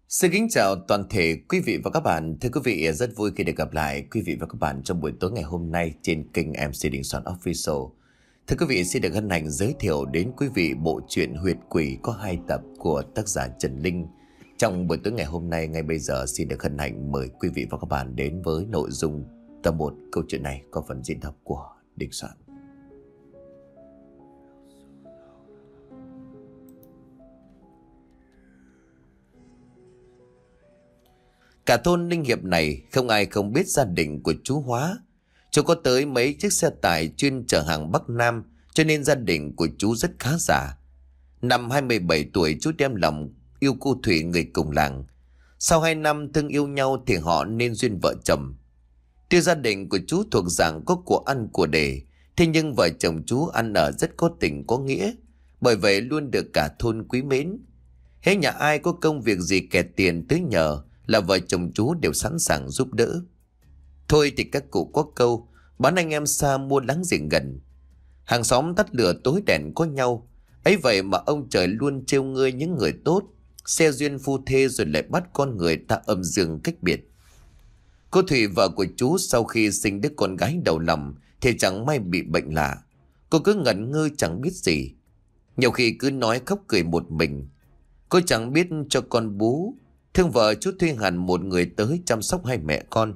Xin kính chào toàn thể quý vị và các bạn. Thưa quý vị, rất vui khi được gặp lại quý vị và các bạn trong buổi tối ngày hôm nay trên kênh MC Đình Soạn Official. Thưa quý vị, xin được hân hạnh giới thiệu đến quý vị bộ truyện Huyệt Quỷ có 2 tập của tác giả Trần Linh. Trong buổi tối ngày hôm nay, ngay bây giờ xin được hân hạnh mời quý vị và các bạn đến với nội dung tập 1 câu chuyện này có phần diễn đọc của Đình Soạn. Cả thôn Ninh Hiệp này không ai không biết gia đình của chú Hóa. Chú có tới mấy chiếc xe tải chuyên chở hàng Bắc Nam, cho nên gia đình của chú rất khá giả. Năm 27 tuổi chú đem lòng yêu cô Thủy, người cùng làng. Sau 2 năm thương yêu nhau thì họ nên duyên vợ chồng. Tuy gia đình của chú thuộc dạng có của ăn của để, thế nhưng vợ chồng chú ăn ở rất có tình có nghĩa, bởi vậy luôn được cả thôn quý mến. Hễ nhà ai có công việc gì kẹt tiền tới nhờ là vợ chồng chú đều sẵn sàng giúp đỡ. Thôi thì các cụ có câu bán anh em xa mua láng giềng gần. Hàng xóm tắt lửa tối đèn có nhau, ấy vậy mà ông trời luôn trêu ngươi những người tốt, xe duyên phu thê rồi lại bắt con người ta âm dương cách biệt. Cô Thủy, vợ của chú, sau khi sinh đứa con gái đầu lòng thì chẳng may bị bệnh lạ. Cô cứ ngẩn ngơ chẳng biết gì, nhiều khi cứ nói khóc cười một mình. Cô chẳng biết cho con bú, thương vợ chú thuê hẳn một người tới chăm sóc hai mẹ con.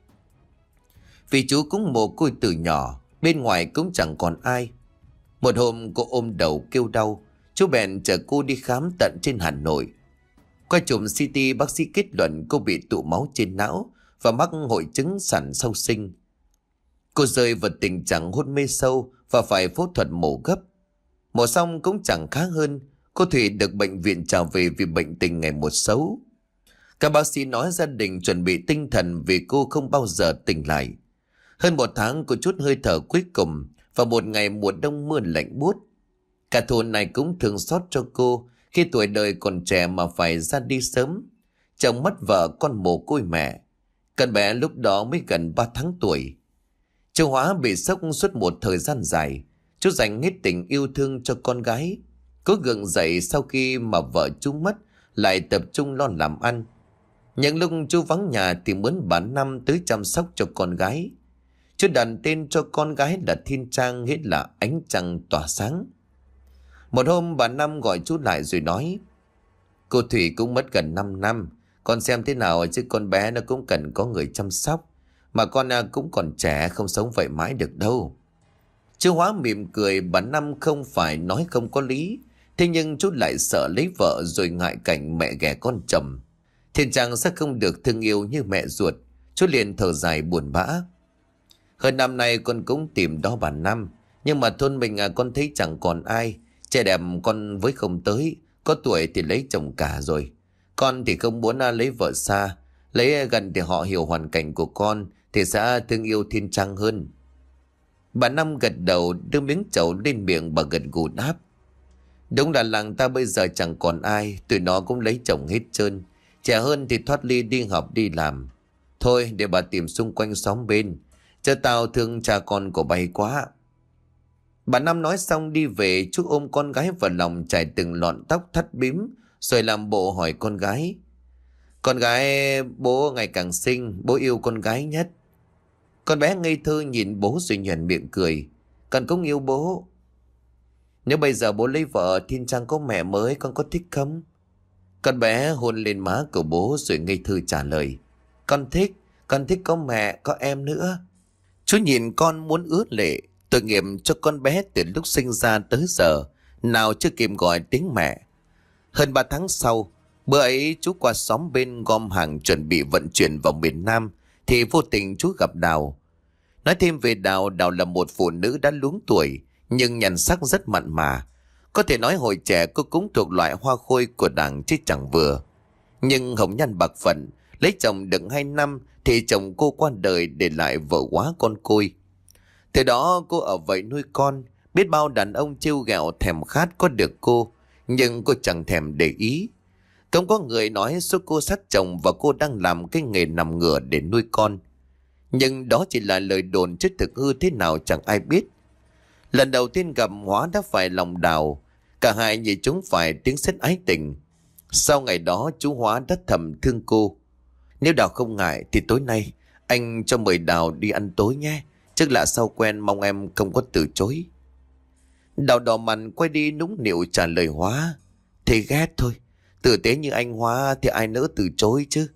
Vì chú cũng mồ côi từ nhỏ, bên ngoài cũng chẳng còn ai. Một hôm cô ôm đầu kêu đau, chú bèn chở cô đi khám tận trên Hà Nội. Qua chụp CT, bác sĩ kết luận cô bị tụ máu trên não và mắc hội chứng sản sau sinh. Cô rơi vào tình trạng hôn mê sâu và phải phẫu thuật mổ gấp. Mổ xong cũng chẳng khá hơn, cô Thủy được bệnh viện trả về vì bệnh tình ngày một xấu. Các bác sĩ nói gia đình chuẩn bị tinh thần vì cô không bao giờ tỉnh lại. Hơn 1 tháng cô chút hơi thở cuối cùng và một ngày mùa đông mưa lạnh buốt. Cả thôn này cũng thương xót cho cô khi tuổi đời còn trẻ mà phải ra đi sớm. Chồng mất vợ, con mồ côi mẹ. Con bé lúc đó mới gần 3 tháng tuổi. Chú Hóa bị sốc suốt một thời gian dài. Chú dành hết tình yêu thương cho con gái. Cố gượng dậy sau khi mà vợ chú mất, lại tập trung lo làm ăn. Những lúc chú vắng nhà thì mướn bà Năm tới chăm sóc cho con gái. Chú đặt tên cho con gái là Thiên Trang, nghĩa là ánh trăng tỏa sáng. Một hôm bà Năm gọi chú lại rồi nói: Cô Thủy cũng mất gần 5 năm, con xem thế nào chứ con bé nó cũng cần có người chăm sóc. Mà con cũng còn trẻ, không sống vậy mãi được đâu. Chú Hóa mỉm cười, bà Năm không phải nói không có lý. Thế nhưng chú lại sợ lấy vợ rồi ngại cảnh mẹ ghẻ con chồng. Thiên Trang sẽ không được thương yêu như mẹ ruột. Chú liền thở dài buồn bã. Hơn năm nay con cũng tìm đó bà Năm, nhưng mà thôn mình con thấy chẳng còn ai. Trẻ đẹp con với không tới, có tuổi thì lấy chồng cả rồi. Con thì không muốn lấy vợ xa, lấy gần thì họ hiểu hoàn cảnh của con thì sẽ thương yêu Thiên Trang hơn. Bà Năm gật đầu, đưa miếng trầu lên miệng, bà gật gù đáp: Đúng là làng ta bây giờ chẳng còn ai, tụi nó cũng lấy chồng hết trơn. Trẻ hơn thì thoát ly đi học đi làm. Thôi để bà tìm xung quanh xóm bên, cho tao thương cha con của bay quá. Bà Năm nói xong đi về. Chú ôm con gái vào lòng, chải từng lọn tóc thắt bím, rồi làm bộ hỏi con gái: Con gái bố ngày càng xinh, bố yêu con gái nhất. Con bé ngây thơ nhìn bố rồi nhoẻn miệng cười: Con cũng yêu bố. Nếu bây giờ bố lấy vợ, Thiên Trang có mẹ mới, con có thích không? Con bé hôn lên má của bố rồi ngây thơ trả lời: Con thích có mẹ, có em nữa. Chú nhìn con muốn ướt lệ, tội nghiệp cho con bé từ lúc sinh ra tới giờ, nào chưa kịp gọi tiếng mẹ. Hơn 3 tháng sau, bữa ấy chú qua xóm bên gom hàng chuẩn bị vận chuyển vào miền Nam, thì vô tình chú gặp Đào. Nói thêm về Đào, Đào là một phụ nữ đã luống tuổi, nhưng nhan sắc rất mặn mà. Có thể nói hồi trẻ cô cũng thuộc loại hoa khôi của đảng chứ chẳng vừa. Nhưng hồng nhan bạc phận, lấy chồng được 2 năm thì chồng cô qua đời để lại vợ quá con côi. Từ đó cô ở vậy nuôi con, biết bao đàn ông trêu ghẹo thèm khát có được cô, nhưng cô chẳng thèm để ý. Không có người nói số cô sát chồng và cô đang làm cái nghề nằm ngửa để nuôi con. Nhưng đó chỉ là lời đồn chứ thực hư thế nào chẳng ai biết. Lần đầu tiên gặp Hóa đã phải lòng Đào, cả hai như chúng phải tiếng sét ái tình. Sau ngày đó chú Hóa đã thầm thương cô. Nếu Đào không ngại thì tối nay anh cho mời Đào đi ăn tối nhé. Chắc là sau quen, mong em không có từ chối. Đào đỏ mặt quay đi nũng nịu trả lời Hóa. Thì ghét thôi. Tử tế như anh Hóa thì ai nỡ từ chối chứ.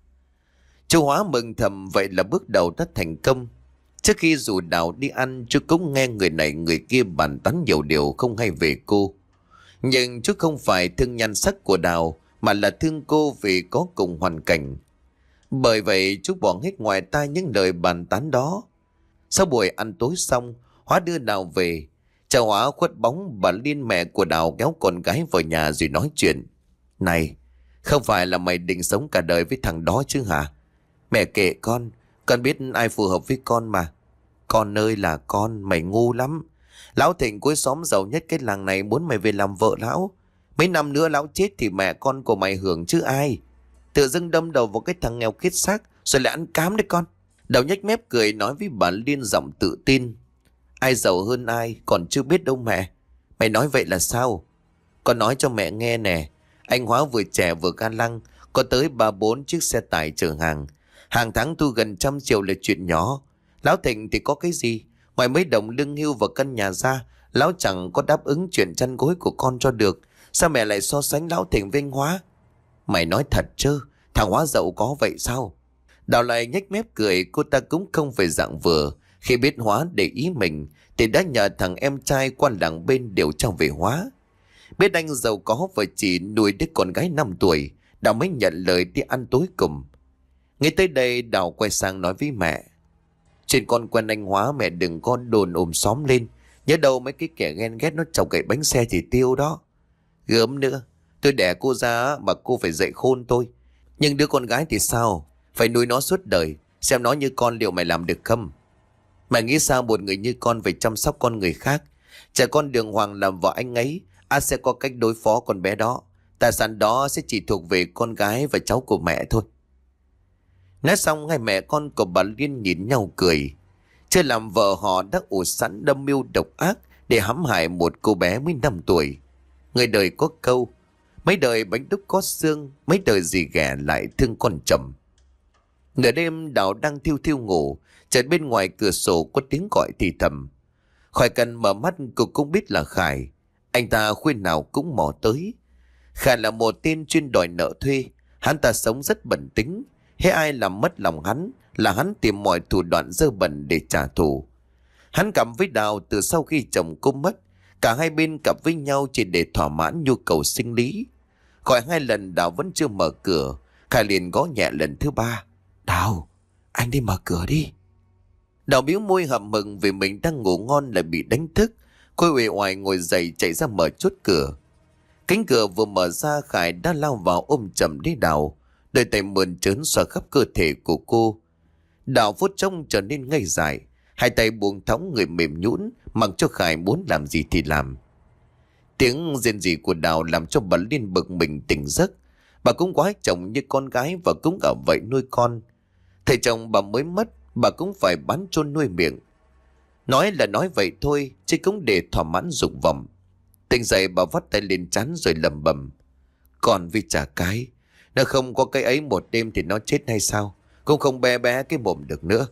Chú Hóa mừng thầm vậy là bước đầu đã thành công. Trước khi rủ Đào đi ăn, chú cũng nghe người này người kia bàn tán nhiều điều không hay về cô. Nhưng chú không phải thương nhan sắc của Đào, mà là thương cô vì có cùng hoàn cảnh. Bởi vậy chú bỏ hết ngoài tai những lời bàn tán đó. Sau buổi ăn tối xong, Hóa đưa Đào về. Chào Hóa khuất bóng, bà Liên mẹ của Đào kéo con gái vào nhà rồi nói chuyện. Này, không phải là mày định sống cả đời với thằng đó chứ hả? Mẹ kệ con biết ai phù hợp với con mà. Con ơi là con, mày ngu lắm. Lão Thịnh cuối xóm giàu nhất cái làng này muốn mày về làm vợ lão. Mấy năm nữa lão chết thì mẹ con của mày hưởng chứ ai. Tự dưng đâm đầu vào cái thằng nghèo kiết xác rồi lại ăn cám đấy con. Đào nhếch mép cười nói với bà Liên giọng tự tin. Ai giàu hơn ai còn chưa biết đâu mẹ. Mày nói vậy là sao? Con nói cho mẹ nghe nè. Anh Hóa vừa trẻ vừa ga lăng, có tới 3-4 chiếc xe tải chở hàng. Hàng tháng thu gần 100 triệu là chuyện nhỏ. Lão Thịnh thì có cái gì? Ngoài mấy đồng lương hưu và căn nhà ra, lão chẳng có đáp ứng chuyện chăn gối của con cho được. Sao mẹ lại so sánh lão Thịnh với anh Hóa? Mày nói thật chứ? Thằng Hóa giàu có vậy sao? Đào lại nhếch mép cười. Cô ta cũng không phải dạng vừa. Khi biết Hóa để ý mình thì đã nhờ thằng em trai qua làng bên điều tra về Hóa. Biết anh giàu có và chỉ nuôi đứa con gái 5 tuổi, Đào mới nhận lời đi ăn tối cùng. Ngay tới đây Đào quay sang nói với mẹ. Chuyện con quen anh Hóa mẹ đừng có đồn ồm xóm lên. Nhớ đâu mấy cái kẻ ghen ghét nó chọc gậy bánh xe thì tiêu đó. Gớm nữa, tôi đẻ cô ra mà cô phải dạy khôn tôi. Nhưng đứa con gái thì sao? Phải nuôi nó suốt đời. Xem nó như con liệu mày làm được không? Mày nghĩ sao một người như con phải chăm sóc con người khác? Trẻ con đường hoàng làm vợ anh ấy, sẽ có cách đối phó con bé đó. Tài sản đó sẽ chỉ thuộc về con gái và cháu của mẹ thôi. Nói xong hai mẹ con của bà Liên nhìn nhau cười. Chưa làm vợ họ đã ủ sẵn đâm mưu độc ác để hãm hại một cô bé mới 5 tuổi. Người đời có câu, mấy đời bánh đúc có xương, mấy đời dì ghẻ lại thương con chồng. Nửa đêm Đào đang thiêu thiêu ngủ, chợt bên ngoài cửa sổ có tiếng gọi thì thầm. Khỏi cần mở mắt cô cũng biết là Khải. Anh ta khuyên nào cũng mò tới. Khải là một tên chuyên đòi nợ thuê. Hắn ta sống rất bẩn tính. Hễ ai làm mất lòng hắn là hắn tìm mọi thủ đoạn dơ bẩn để trả thù. Hắn cặp với Đào từ sau khi chồng cô mất. Cả hai bên cặp với nhau chỉ để thỏa mãn nhu cầu sinh lý. Gọi 2 lần Đào vẫn chưa mở cửa. Khải liền gõ nhẹ lần thứ 3. Đào, anh đi mở cửa đi. Đào bĩu môi hậm mừng vì mình đang ngủ ngon lại bị đánh thức. Cô uể oải ngồi dậy chạy ra mở chốt cửa. Cánh cửa vừa mở ra Khải đã lao vào ôm chầm lấy Đào. Đôi tay mơn trớn xoa khắp cơ thể của cô. Đào phút trông trở nên ngây dại. Hai tay buông thõng người mềm nhũn, mặc cho Khải muốn làm gì thì làm. Tiếng rên rỉ của Đào làm cho bà Liên bực mình tỉnh giấc. Bà cũng quá chồng như con gái và cũng ở vậy nuôi con. Thầy chồng bà mới mất, bà cũng phải bán chôn nuôi miệng. Nói là nói vậy thôi, chứ cũng để thỏa mãn dục vọng. Tỉnh dậy bà vắt tay lên trán rồi lẩm bẩm. Còn vì chả cái, nó không có cái ấy một đêm thì nó chết hay sao? Cũng không bé bé cái mồm được nữa.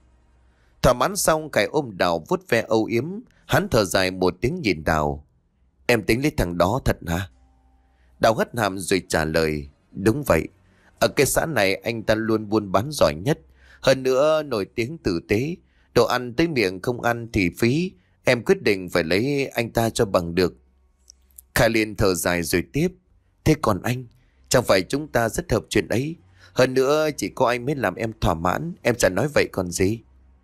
Thỏa mãn xong Khải ôm Đào vuốt ve âu yếm. Hắn thở dài một tiếng nhìn Đào. Em tính lấy thằng đó thật hả? Đào hất hàm rồi trả lời. Đúng vậy. Ở cái xã này anh ta luôn buôn bán giỏi nhất. Hơn nữa nổi tiếng tử tế. Đồ ăn tới miệng không ăn thì phí. Em quyết định phải lấy anh ta cho bằng được. Khải liền thở dài rồi tiếp. Thế còn anh? Chẳng phải chúng ta rất hợp chuyện ấy. Hơn nữa chỉ có anh mới làm em thỏa mãn. Em chẳng nói vậy còn gì.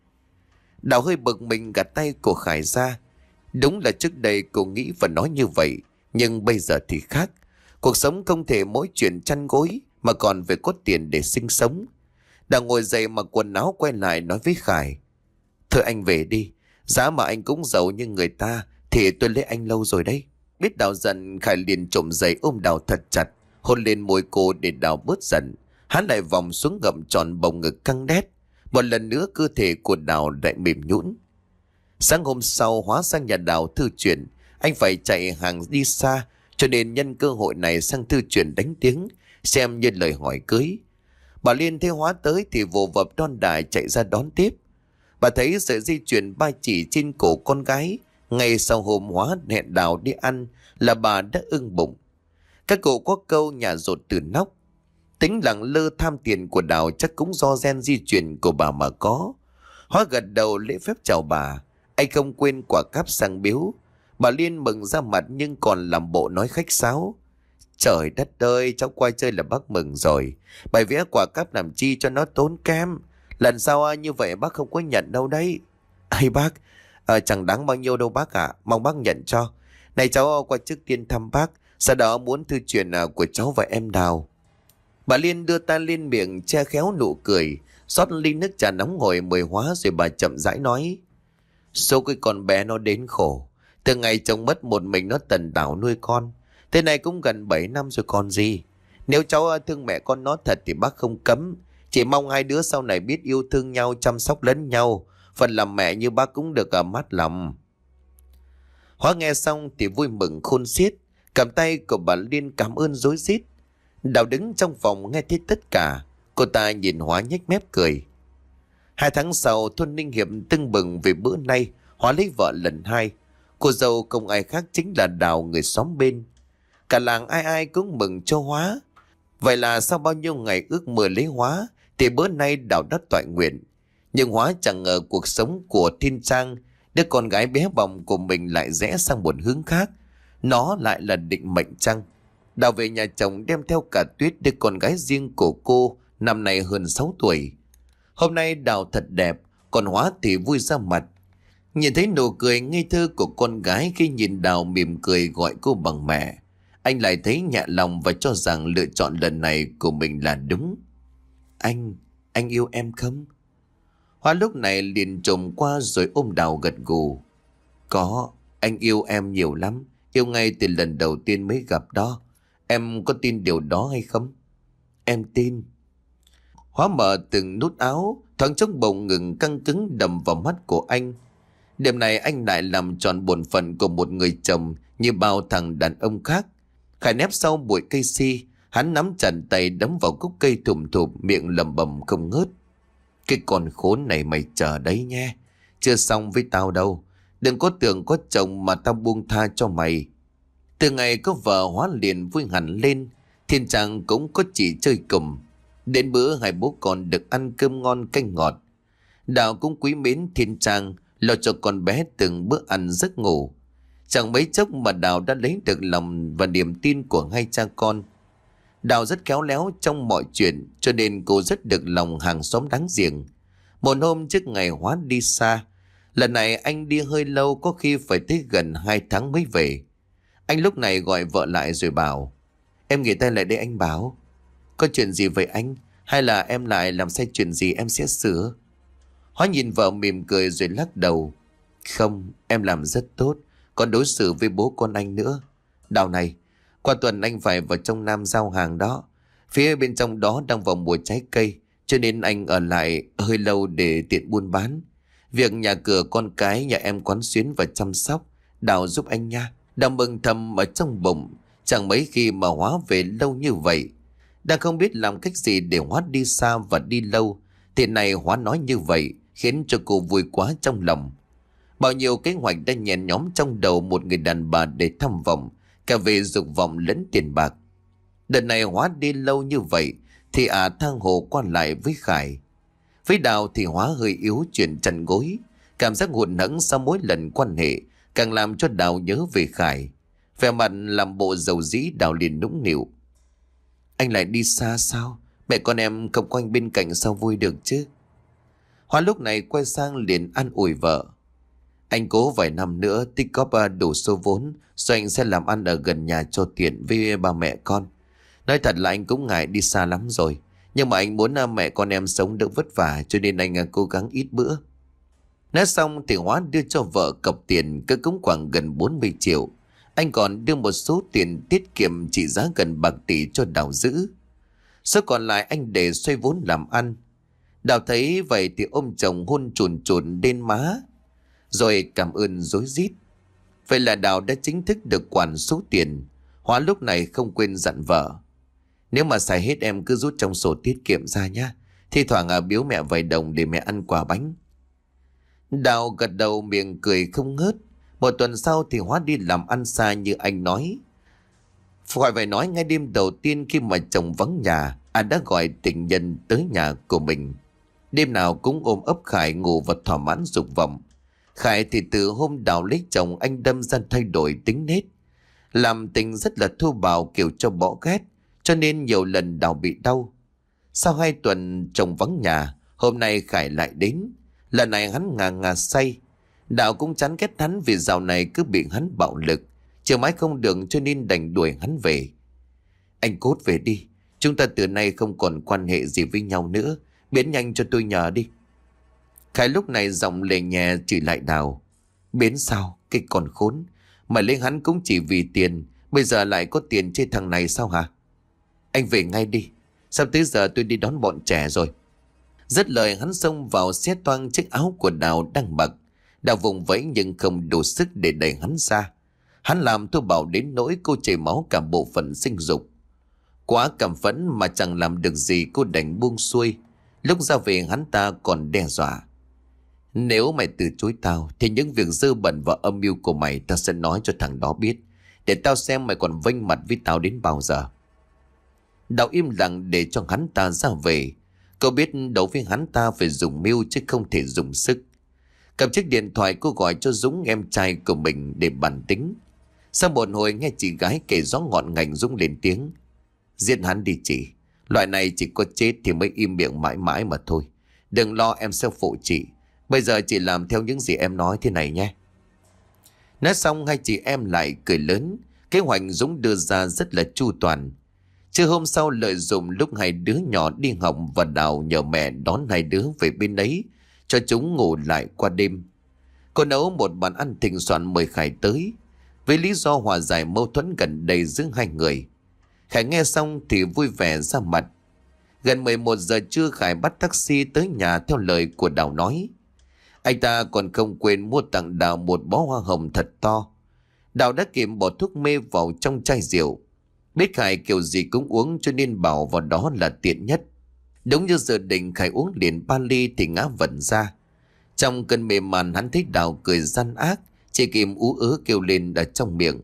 Đào hơi bực mình gạt tay của Khải ra. Đúng là trước đây cô nghĩ và nói như vậy. Nhưng bây giờ thì khác. Cuộc sống không thể mỗi chuyện chăn gối mà còn phải có tiền để sinh sống. Đào ngồi dậy mặc quần áo quay lại nói với Khải. Thôi anh về đi. Giá mà anh cũng giàu như người ta thì tôi lấy anh lâu rồi đấy. Biết Đào giận, Khải liền trộm dậy ôm Đào thật chặt, hôn lên môi cô để Đào bớt giận. Hắn lại vòng xuống gặm tròn bầu ngực căng đét. Một lần nữa cơ thể của Đào lại mềm nhũn. Sáng hôm sau Hóa sang nhà Đào thư chuyện. Anh phải chạy hàng đi xa cho nên nhân cơ hội này sang thư truyền đánh tiếng, xem như lời hỏi cưới. Bà Liên thấy Hóa tới thì vồ vập đon đả chạy ra đón tiếp. Bà thấy sợi dây chuyền ba chỉ trên cổ con gái ngay sau hôm Hóa hẹn Đào đi ăn là bà đã ưng bụng. Các cụ có câu nhà rột từ nóc. Tính lẳng lơ tham tiền của Đào chắc cũng do gen di truyền của bà mà có. Hóa gật đầu lễ phép chào bà. Anh không quên quả cáp sang biếu. Bà Liên mừng ra mặt nhưng còn làm bộ nói khách sáo. Trời đất ơi, cháu qua chơi là bác mừng rồi. Bài vẽ quả cáp làm chi cho nó tốn kém. Lần sau như vậy bác không có nhận đâu đấy. Ây bác, chẳng đáng bao nhiêu đâu bác ạ. Mong bác nhận cho. Này cháu qua trước tiên thăm bác. Sau đó muốn thư truyền của cháu và em Đào. Bà Liên đưa tay lên miệng che khéo nụ cười. Xót ly nước trà nóng ngồi mời Hóa rồi bà chậm rãi nói. Số cái con bé nó đến khổ. Từ ngày chồng mất một mình nó tần tảo nuôi con. Thế này cũng gần 7 năm rồi còn gì. Nếu cháu thương mẹ con nó thật thì bác không cấm. Chỉ mong hai đứa sau này biết yêu thương nhau, chăm sóc lẫn nhau. Phần làm mẹ như bác cũng được mát lòng. Hóa nghe xong thì vui mừng khôn xiết. Cầm tay của bà Liên cảm ơn rối rít. Đào đứng trong phòng nghe thấy tất cả. Cô ta nhìn Hóa nhếch mép cười. 2 tháng sau, thôn Ninh Hiệp tưng bừng vì bữa nay Hóa lấy vợ lần 2. Cô dâu không ai khác chính là Đào, người xóm bên. Cả làng ai ai cũng mừng cho Hóa. Vậy là sau bao nhiêu ngày ước mơ lấy Hóa thì bữa nay Đào đã toại nguyện. Nhưng Hóa chẳng ngờ cuộc sống của Thiên Trang, đứa con gái bé bỏng của mình lại rẽ sang một hướng khác. Nó lại là định mệnh chăng? Đào về nhà chồng đem theo cả Tuyết, đứa con gái riêng của cô, năm nay hơn 6 tuổi. Hôm nay Đào thật đẹp, còn Hóa thì vui ra mặt. Nhìn thấy nụ cười ngây thơ của con gái khi nhìn Đào mỉm cười gọi cô bằng mẹ, anh lại thấy nhẹ lòng và cho rằng lựa chọn lần này của mình là đúng. Anh yêu em không? Hóa lúc này liền trồm qua rồi ôm Đào gật gù. Có, anh yêu em nhiều lắm, yêu ngay từ lần đầu tiên mới gặp đó. Em có tin điều đó hay không? Em tin. Hóa mở từng nút áo, thoáng chốc bồng ngừng căng cứng đầm vào mắt của anh. Đêm này anh lại làm tròn bổn phận của một người chồng như bao thằng đàn ông khác. Khải nép sau bụi cây si, hắn nắm chặt tay đấm vào gốc cây thùm thụp, miệng lẩm bẩm không ngớt. Cái con khốn này mày chờ đấy nhé, chưa xong với tao đâu. Đừng có tưởng có chồng mà tao buông tha cho mày. Từ ngày có vợ Hóa liền vui hẳn lên. Thiên Trang cũng có chỉ chơi cùng. Đến bữa hai bố con được ăn cơm ngon canh ngọt. Đào cũng quý mến Thiên Trang, lo cho con bé từng bữa ăn giấc ngủ. Chẳng mấy chốc mà Đào đã lấy được lòng và niềm tin của hai cha con. Đào rất khéo léo trong mọi chuyện, cho nên cô rất được lòng hàng xóm láng giềng. Một hôm trước ngày Hóa đi xa, lần này anh đi hơi lâu, có khi phải tới gần 2 tháng mới về. Anh lúc này gọi vợ lại rồi bảo: Em nghỉ tay lại đây anh Bảo. Có chuyện gì vậy anh? Hay là em lại làm sai chuyện gì em sẽ sửa? Hóa nhìn vợ mỉm cười rồi lắc đầu. Không, em làm rất tốt, còn đối xử với bố con anh nữa. Đào này, qua tuần anh phải vào trong Nam giao hàng đó. Phía bên trong đó đang vào mùa trái cây, cho nên anh ở lại hơi lâu để tiện buôn bán. Việc nhà cửa con cái nhà em quán xuyến và chăm sóc, Đào giúp anh nha. Đào mừng thầm ở trong bụng. Chẳng mấy khi mà Hóa về lâu như vậy. Đang không biết làm cách gì để Hóa đi xa và đi lâu, thì này Hóa nói như vậy khiến cho cô vui quá trong lòng. Bao nhiêu kế hoạch đã nhen nhóm trong đầu một người đàn bà để tham vọng, cả về dục vọng lẫn tiền bạc. Đợt này Hóa đi lâu như vậy thì thang hồ qua lại với Khải. Với Đào thì Hóa hơi yếu chuyện chăn gối. Cảm giác hụt hẫng sau mỗi lần quan hệ càng làm cho Đào nhớ về Khải. Vẻ mặt làm bộ dầu dĩ, Đào liền nũng nịu. Anh lại đi xa sao? Mẹ con em không quanh bên cạnh sao vui được chứ? Hóa lúc này quay sang liền an ủi vợ. Anh cố vài năm nữa tích góp đủ số vốn, rồi anh sẽ làm ăn ở gần nhà cho tiện với ba mẹ con. Nói thật là anh cũng ngại đi xa lắm rồi, nhưng mà anh muốn mẹ con em sống đỡ vất vả, cho nên anh cố gắng ít bữa. Nói xong thì Hóa đưa cho vợ cọc tiền cỡ cũng khoảng gần 40 triệu. Anh còn đưa một số tiền tiết kiệm trị giá gần bạc tỷ cho Đào giữ. Số còn lại anh để xoay vốn làm ăn. Đào thấy vậy thì ôm chồng hôn chùn chùn lên má, rồi cảm ơn rối rít. Vậy là Đào đã chính thức được quản số tiền. Hóa lúc này không quên dặn vợ: nếu mà xài hết em cứ rút trong sổ tiết kiệm ra nhá. Thi thoảng biếu mẹ vài đồng để mẹ ăn quà bánh. Đào gật đầu miệng cười không ngớt. Một tuần sau thì Hóa đi làm ăn xa như anh nói. Khỏi phải nói, ngay đêm đầu tiên khi mà chồng vắng nhà, anh đã gọi tình nhân tới nhà của mình. Đêm nào cũng ôm ấp Khải ngủ và thỏa mãn dục vọng. Khải thì từ hôm Đào lấy chồng anh đâm ra thay đổi tính nết. Làm tình rất là thô bạo kiểu cho bỏ ghét, cho nên nhiều lần Đào bị đau. Sau 2 tuần chồng vắng nhà, hôm nay Khải lại đến. Lần này hắn ngà ngà say. Đào cũng chán ghét hắn vì dạo này cứ bị hắn bạo lực. Chiều mãi không được cho nên đành đuổi hắn về. Anh cốt về đi. Chúng ta từ nay không còn quan hệ gì với nhau nữa. Biến nhanh cho tôi nhờ đi. Khải lúc này giọng lề nhẹ chỉ lại Đào. Biến sao? Cái con khốn. Mà lấy hắn cũng chỉ vì tiền. Bây giờ lại có tiền chê thằng này sao hả? Anh về ngay đi. Sắp tới giờ tôi đi đón bọn trẻ rồi. Dứt lời hắn xông vào xé toang chiếc áo của Đào đang mặc. Đào vùng vẫy nhưng không đủ sức để đẩy hắn ra. Hắn làm thô bạo đến nỗi cô chảy máu cả bộ phận sinh dục. Quá cảm phẫn mà chẳng làm được gì, cô đành buông xuôi. Lúc ra về hắn ta còn đe dọa. Nếu mày từ chối tao thì những việc dơ bẩn và âm mưu của mày tao sẽ nói cho thằng đó biết. Để tao xem mày còn vênh mặt với tao đến bao giờ. Đào im lặng để cho hắn ta ra về. Cậu biết đấu với hắn ta phải dùng mưu chứ không thể dùng sức. Cầm chiếc điện thoại cô gọi cho Dũng em trai của mình để bàn tính. Sau một hồi nghe chị gái kể rõ ngọn ngành, Dũng lên tiếng. Giết hắn đi chị. Loại này chỉ có chết thì mới im miệng mãi mãi mà thôi. Đừng lo, em sẽ phụ chị. Bây giờ chị làm theo những gì em nói thế này nhé. Nói xong hai chị em lại cười lớn. Kế hoạch Dũng đưa ra rất là chu toàn. Trưa hôm sau lợi dụng lúc hai đứa nhỏ đi học và Đào nhờ mẹ đón hai đứa về bên ấy cho chúng ngủ lại qua đêm. Cô nấu một bàn ăn thịnh soạn mời Khải tới với lý do hòa giải mâu thuẫn gần đây giữa hai người. Khải nghe xong thì vui vẻ ra mặt. Gần 11 giờ trưa Khải bắt taxi tới nhà theo lời của Đào nói. Anh ta còn không quên mua tặng Đào một bó hoa hồng thật to. Đào đã kịp bỏ thuốc mê vào trong chai rượu. Biết Khải kiểu gì cũng uống cho nên bảo vào đó là tiện nhất. Đúng như dự định, Khải uống liền 3 ly thì ngã vẩn ra. Trong cơn mê man hắn thấy Đào cười gian ác, chị kìm ú ớ kêu lên ở trong miệng.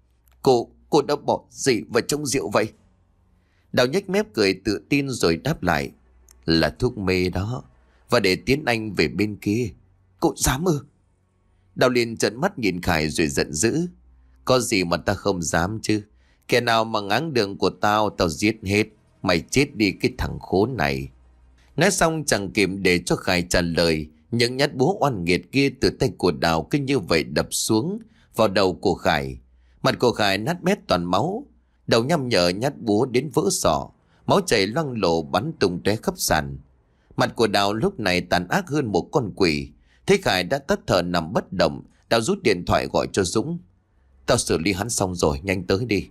Cô đã bỏ gì vào trong rượu vậy? Đào nhếch mép cười tự tin rồi đáp lại. Là thuốc mê đó, và để tiến anh về bên kia. Cô dám ư? Đào liền trợn mắt nhìn Khải rồi giận dữ. Có gì mà ta không dám chứ? Kẻ nào mà ngáng đường của tao giết hết. Mày chết đi cái thằng khốn này. Nói xong chẳng kịp để cho Khải trả lời, những nhát búa oan nghiệt kia từ tay của Đào cứ như vậy đập xuống vào đầu của Khải. Mặt của Khải nát bét toàn máu. Đầu nhăm nhở nhát búa đến vỡ sọ. Máu chảy loang lổ bắn tung tóe khắp sàn. Mặt của Đào lúc này tàn ác hơn một con quỷ. Thấy Khải đã tắt thở nằm bất động, Đào rút điện thoại gọi cho Dũng. Tao xử lý hắn xong rồi, nhanh tới đi.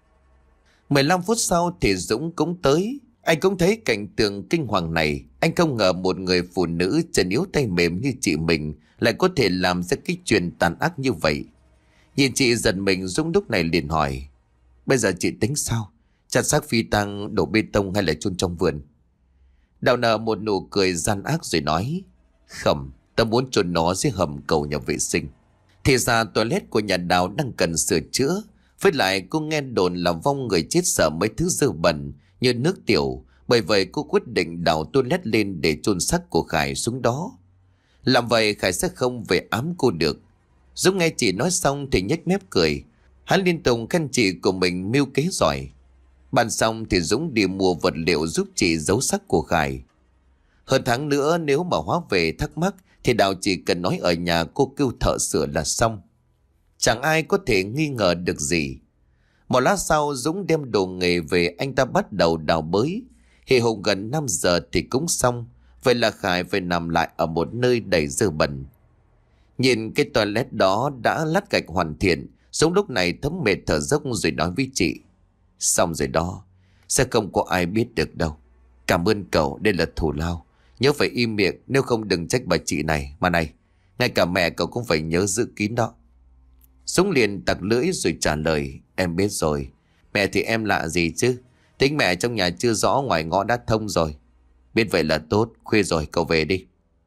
15 phút sau thì Dũng cũng tới. Anh cũng thấy cảnh tượng kinh hoàng này. Anh không ngờ một người phụ nữ chân yếu tay mềm như chị mình lại có thể làm ra cái chuyện tàn ác như vậy. Nhìn chị giật mình, Dũng lúc này liền hỏi. Bây giờ chị tính sao? Chặt xác phi tang, đổ bê tông hay là chôn trong vườn? Đào nở một nụ cười gian ác rồi nói. Không, tao muốn chôn nó dưới hầm cầu nhà vệ sinh. Thì ra toilet của nhà Đào đang cần sửa chữa. Với lại cô nghe đồn là vong người chết sợ mấy thứ dơ bẩn như nước tiểu. Bởi vậy cô quyết định đào toilet lên để chôn xác của Khải xuống đó. Làm vậy Khải sẽ không về ám cô được. Dũng nghe chị nói xong thì nhếch mép cười. Hắn liên tục khen chị của mình mưu kế giỏi. Bàn xong thì Dũng đi mua vật liệu giúp chị giấu xác của Khải. Hơn tháng nữa nếu mà Hóa về thắc mắc thì Đào chỉ cần nói ở nhà cô kêu thợ sửa là xong. Chẳng ai có thể nghi ngờ được gì. Một lát sau Dũng đem đồ nghề về, anh ta bắt đầu đào bới. Hì hục gần 5 giờ thì cũng xong. Vậy là Khải phải nằm lại ở một nơi đầy dơ bẩn. Nhìn cái toilet đó đã lát gạch hoàn thiện, Dũng lúc này thấm mệt thở dốc rồi nói với chị. Xong rồi đó, sẽ không có ai biết được đâu. Cảm ơn cậu, đây là thù lao. Nhớ phải im miệng, nếu không đừng trách bà chị này. Mà này, ngay cả mẹ cậu cũng phải nhớ giữ kín đó. Dũng liền tặc lưỡi rồi trả lời. Em biết rồi, Mẹ thì em lạ gì chứ. Tính mẹ trong nhà chưa rõ, ngoài ngõ đã thông rồi. Biết vậy là tốt, khuya rồi cậu về đi.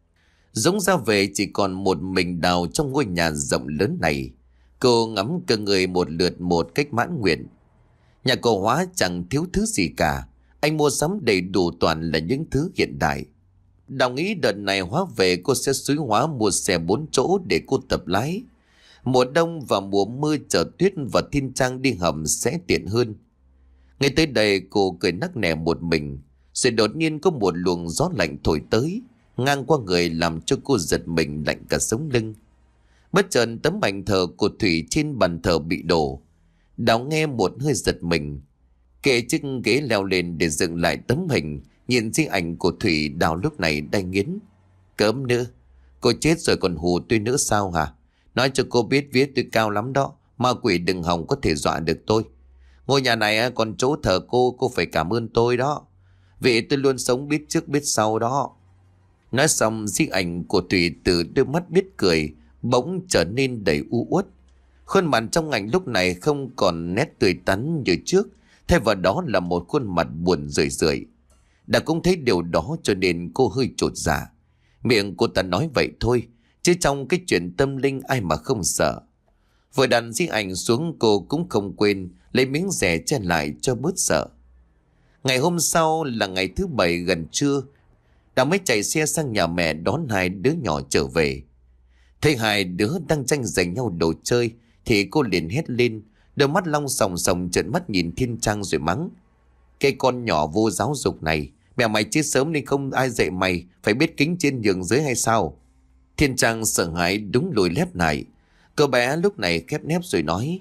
Dũng ra về chỉ còn một mình Đào trong ngôi nhà rộng lớn này. Cô ngắm cơ người một lượt một cách mãn nguyện. Nhà cô Hóa chẳng thiếu thứ gì cả. Anh mua sắm đầy đủ toàn là những thứ hiện đại. Đào nghĩ đợt này Hóa về cô sẽ xúi Hóa mua xe 4 chỗ để cô tập lái. Mùa đông và mùa mưa chở tuyết và Thiên Trang đi hầm sẽ tiện hơn. Ngay tới đây cô cười nắc nẻ một mình. Rồi đột nhiên có một luồng gió lạnh thổi tới, ngang qua người làm cho cô giật mình lạnh cả sống lưng. Bất chợt tấm ảnh thờ của Thủy trên bàn thờ bị đổ. Đào nghe một hơi giật mình. Kệ chiếc ghế leo lên để dựng lại tấm hình. Nhìn di ảnh của Thủy, Đào lúc này đay nghiến. Cớm nữa, cô chết rồi còn hù tôi nữa sao hả? Nói cho cô biết vía tôi cao lắm đó. Ma quỷ đừng hòng có thể dọa được tôi. Ngôi nhà này còn chỗ thờ cô phải cảm ơn tôi đó. Vì tôi luôn sống biết trước biết sau đó. Nói xong di ảnh của Thủy từ đôi mắt biết cười bỗng trở nên đầy u uất. Khuôn mặt trong ảnh lúc này không còn nét tươi tắn như trước, thay vào đó là một khuôn mặt buồn rười rượi. Đã cũng thấy điều đó cho nên cô hơi chột dạ. Miệng cô ta nói vậy thôi, chứ trong cái chuyện tâm linh ai mà không sợ. Vừa đặt di ảnh xuống cô cũng không quên lấy miếng rẻ che lại cho bớt sợ. Ngày hôm sau là ngày thứ Bảy gần trưa, Đào mới chạy xe sang nhà mẹ đón hai đứa nhỏ trở về. Thấy hai đứa đang tranh giành nhau đồ chơi thì cô liền hét lên, đôi mắt long sòng sòng trợn mắt nhìn Thiên Trang rồi mắng. Cái con nhỏ vô giáo dục này, mẹ mày chết sớm nên không ai dạy mày phải biết kính trên nhường dưới hay sao? Thiên Trang sợ hãi đúng lùi lép lại. Cô bé lúc này khép nép rồi nói,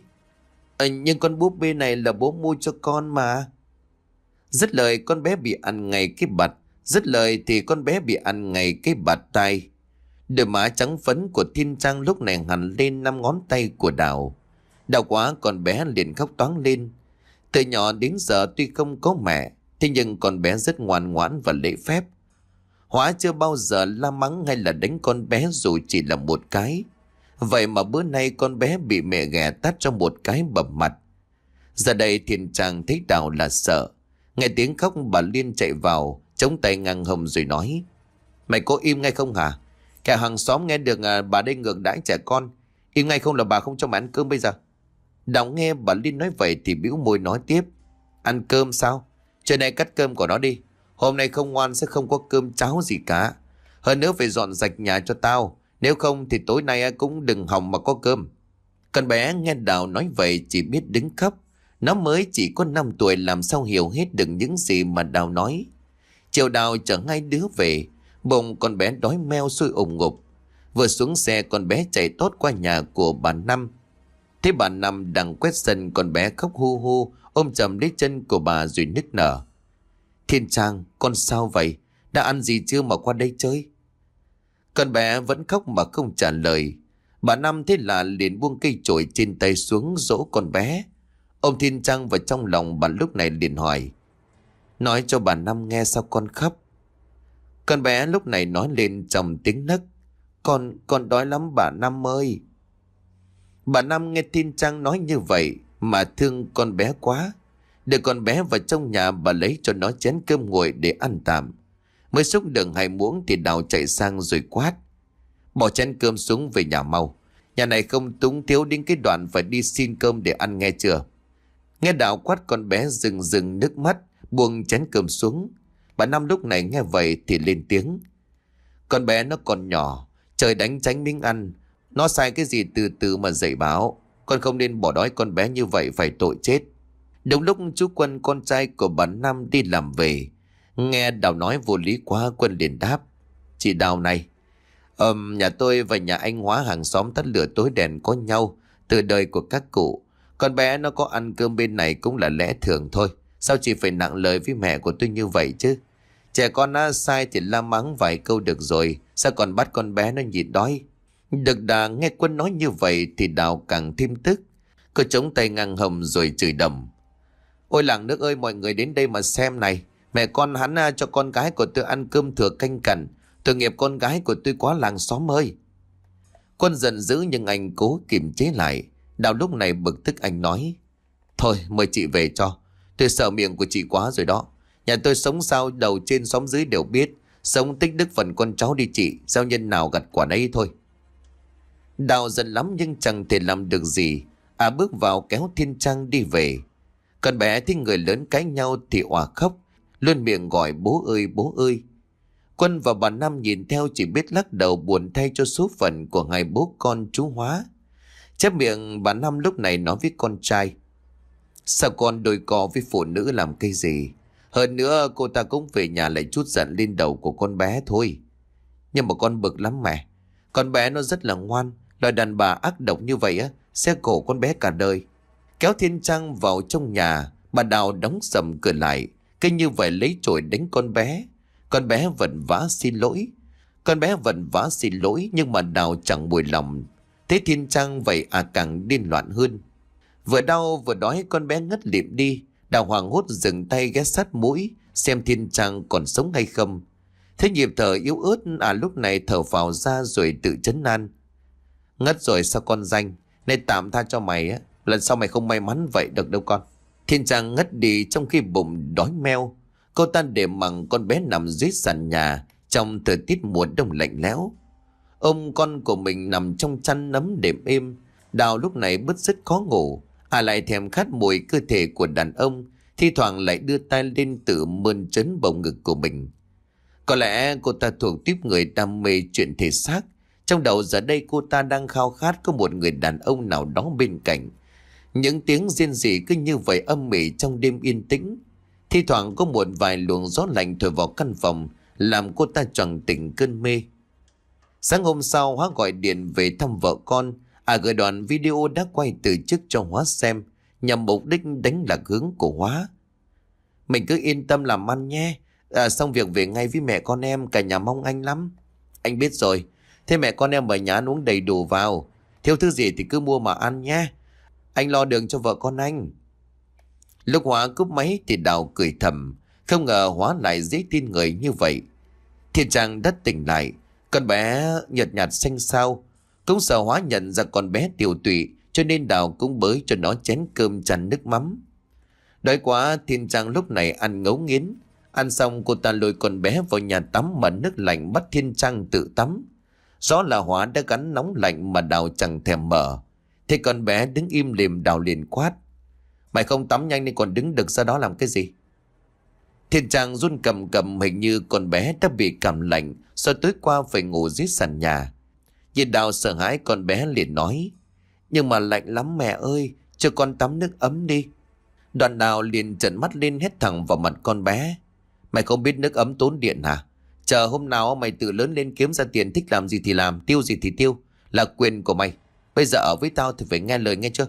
nhưng con búp bê này là bố mua cho con mà. Dứt lời con bé bị ăn ngay cái bạt. Dứt lời thì con bé bị ăn ngay cái bạt tay. Đôi má trắng phấn của Thiên Trang lúc này hằn lên 5 ngón tay của Đào. Đau quá con bé liền khóc toáng lên. Từ nhỏ đến giờ tuy không có mẹ, thế nhưng con bé rất ngoan ngoãn và lễ phép. Hóa chưa bao giờ la mắng hay là đánh con bé dù chỉ là một cái. Vậy mà bữa nay con bé bị mẹ ghẻ tát cho một cái bầm mặt. Giờ đây Thiên Trang thấy Đào là sợ. Nghe tiếng khóc bà Liên chạy vào, chống tay ngang hông rồi nói, mày có im ngay không hả? Cả hàng xóm nghe được bà đây ngược đãi trẻ con. Im ngay không là bà không cho mày ăn cơm bây giờ. Đào nghe bà Liên nói vậy thì bĩu môi nói tiếp, ăn cơm sao? Trời này cắt cơm của nó đi. Hôm nay không ngoan sẽ không có cơm cháo gì cả. Hơn nữa phải dọn sạch nhà cho tao. Nếu không thì tối nay cũng đừng hòng mà có cơm. Con bé nghe Đào nói vậy chỉ biết đứng khóc. Nó mới chỉ có 5 tuổi làm sao hiểu hết được những gì mà Đào nói. Chiều Đào chở hai đứa về. Bụng con bé đói meo sôi ủng ngục. Vừa xuống xe con bé chạy tót qua nhà của bà Năm. Thế bà Năm đang quét sân, con bé khóc hu hu ôm chầm lấy chân của bà rồi nức nở. Thiên Trang, con sao vậy? Đã ăn gì chưa mà qua đây chơi? Con bé vẫn khóc mà không trả lời. Bà Năm thế là liền buông cây chổi trên tay xuống dỗ con bé. Ôm Thiên Trang vào trong lòng, bà lúc này liền hỏi, nói cho bà Năm nghe sao con khóc. Con bé lúc này nói lên trong tiếng nấc, con đói lắm bà Năm ơi. Bà Năm nghe Thiên Trang nói như vậy mà thương con bé quá. Để con bé vào trong nhà, bà lấy cho nó chén cơm nguội để ăn tạm. Mới xúc được 2 muỗng thì Đào chạy sang rồi quát, bỏ chén cơm xuống về nhà mau. Nhà này không túng thiếu đến cái đoạn phải đi xin cơm để ăn nghe chưa? Nghe Đào quát con bé rừng rừng nước mắt buông chén cơm xuống. Bà Năm lúc này nghe vậy thì lên tiếng, con bé nó còn nhỏ, trời đánh tránh miếng ăn. Nó sai cái gì từ từ mà dạy bảo. Con không nên bỏ đói con bé như vậy, phải tội chết. Đúng lúc chú Quân con trai của bà Năm đi làm về, nghe Đào nói vô lý quá, Quân liền đáp, chị Đào này, nhà tôi và nhà anh Hóa hàng xóm tắt lửa tối đèn có nhau từ đời của các cụ. Con bé nó có ăn cơm bên này cũng là lẽ thường thôi. Sao chị phải nặng lời với mẹ của tôi như vậy chứ? Trẻ con nó sai thì la mắng vài câu được rồi, sao còn bắt con bé nó nhịn đói? Được đà nghe Quân nói như vậy thì Đào càng thêm tức. Cô chống tay ngang hầm rồi chửi đầm, ôi làng nước ơi, mọi người đến đây mà xem này. Mẹ con hắn cho con gái của tôi ăn cơm thừa canh cằn. Tội nghiệp con gái của tôi quá làng xóm ơi. Quân giận dữ nhưng anh cố kiềm chế lại. Đào lúc này bực tức anh nói, Thôi mời chị về cho. Tôi sợ miệng của chị quá rồi đó. Nhà tôi sống sao đầu trên xóm dưới đều biết. Sống tích đức phần con cháu đi chị. Gieo nhân nào gặt quả đấy thôi. Đào giận lắm nhưng chẳng thể làm được gì. Bước vào kéo Thiên Trang đi về. Con bé thấy người lớn cãi nhau thì òa khóc, luôn miệng gọi bố ơi bố ơi. Quân và bà Năm nhìn theo chỉ biết lắc đầu buồn thay cho số phận của hai bố con chú Hóa. Chép miệng bà Năm lúc này nói với con trai: sao con đôi co với phụ nữ làm cái gì? Hơn nữa cô ta cũng về nhà lại trút giận lên đầu của con bé thôi. Nhưng mà con bực lắm mẹ. Con bé nó rất là ngoan. Loại đàn bà ác độc như vậy sẽ khổ con bé cả đời. Kéo Thiên Trang vào trong nhà, bà Đào đóng sầm cửa lại, cứ như vậy lấy chổi đánh con bé. Con bé vẫn vã xin lỗi. Con bé vẫn vã xin lỗi nhưng mà Đào chẳng bùi lòng. Thế Thiên Trang vậy càng điên loạn hơn. Vừa đau vừa đói con bé ngất lịm đi. Đào hoảng hốt dừng tay ghé sát mũi xem Thiên Trang còn sống hay không. Thế nhịp thở yếu ớt lúc này thở vào ra rồi tự trấn an: ngất rồi sao con danh, nên tạm tha cho mày lần sau mày không may mắn vậy được đâu con. Thiên Trang ngất đi trong khi bụng đói meo. Cô ta để mặc con bé nằm dưới sàn nhà trong thời tiết mùa đông lạnh lẽo. Ôm con của mình nằm trong chăn nấm đệm êm. Đào lúc này bứt rứt khó ngủ. Lại thèm khát mùi cơ thể của đàn ông, thi thoảng lại đưa tay lên tự mơn trớn bầu ngực của mình. Có lẽ cô ta thuộc tiếp người đam mê chuyện thể xác. Trong đầu giờ đây cô ta đang khao khát có một người đàn ông nào đó bên cạnh. Những tiếng rên rỉ cứ như vậy âm mỉ trong đêm yên tĩnh. Thi thoảng có một vài luồng gió lạnh thổi vào căn phòng, làm cô ta choàng tỉnh cơn mê. Sáng hôm sau, Hóa gọi điện về thăm vợ con. Gửi đoạn video đã quay từ trước cho Hóa xem, nhằm mục đích đánh lạc hướng của Hóa. Mình cứ yên tâm làm ăn nhé. Xong việc về ngay với mẹ con em, cả nhà mong anh lắm. Anh biết rồi. Thế mẹ con em ở nhà ăn uống đầy đủ vào. Thiếu thứ gì thì cứ mua mà ăn nhé. Anh lo đường cho vợ con anh. Lúc Hóa cúp máy thì Đào cười thầm. Không ngờ Hóa lại dễ tin người như vậy. Thiên Trang đã tỉnh lại. Con bé nhợt nhạt xanh xao. Cũng sợ Hóa nhận ra con bé tiều tụy, cho nên Đào cũng bới cho nó chén cơm chan nước mắm. Đói quá, Thiên Trang lúc này ăn ngấu nghiến. Ăn xong cô ta lôi con bé vào nhà tắm mà nước lạnh bắt Thiên Trang tự tắm. Rõ là Hóa đã gắn nóng lạnh mà Đào chẳng thèm mở. Thế con bé đứng im lìm, Đào liền quát: mày không tắm nhanh nên còn đứng được ra đó làm cái gì? Thiên Trang run cầm cầm, hình như con bé đã bị cảm lạnh do tối qua phải ngủ dưới sàn nhà. Nhìn Đào sợ hãi, con bé liền nói: nhưng mà lạnh lắm mẹ ơi, cho con tắm nước ấm đi. Đoạn Đào liền trợn mắt lên hét thẳng vào mặt con bé: mày không biết nước ấm tốn điện hả? Chờ hôm nào mày tự lớn lên kiếm ra tiền, thích làm gì thì làm, tiêu gì thì tiêu, là quyền của mày. Bây giờ ở với tao thì phải nghe lời, nghe chưa?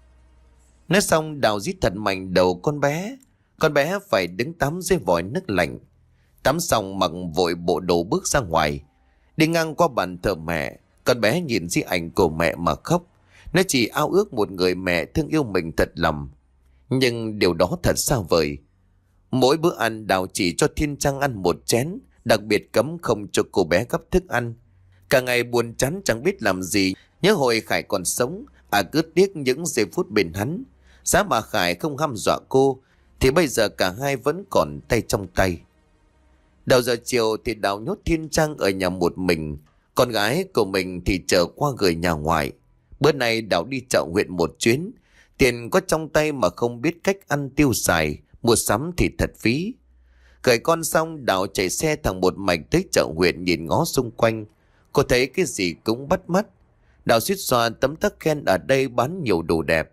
Nói xong Đào rít thật mạnh đầu con bé. Con bé phải đứng tắm dưới vòi nước lạnh. Tắm xong mặc vội bộ đồ bước ra ngoài. Đi ngang qua bàn thờ mẹ, con bé nhìn di ảnh của mẹ mà khóc. Nó chỉ ao ước một người mẹ thương yêu mình thật lòng. Nhưng điều đó thật xa vời. Mỗi bữa ăn Đào chỉ cho Thiên Trang ăn một chén, đặc biệt cấm không cho cô bé gấp thức ăn. Cả ngày buồn chán chẳng biết làm gì. Nhớ hồi Khải còn sống, cứ tiếc những giây phút bên hắn. Giá mà Khải không hăm dọa cô thì bây giờ cả hai vẫn còn tay trong tay. Đầu giờ chiều thì Đào nhốt Thiên Trang ở nhà một mình. Con gái của mình thì chờ qua gửi nhà ngoại. Bữa nay Đào đi chợ huyện một chuyến. Tiền có trong tay mà không biết cách ăn tiêu xài, mua sắm thì thật phí. Gửi con xong, Đào chạy xe thẳng một mạch tới chợ huyện, nhìn ngó xung quanh. Cô thấy cái gì cũng bắt mắt. Đào suýt xoa tấm tắc khen ở đây bán nhiều đồ đẹp.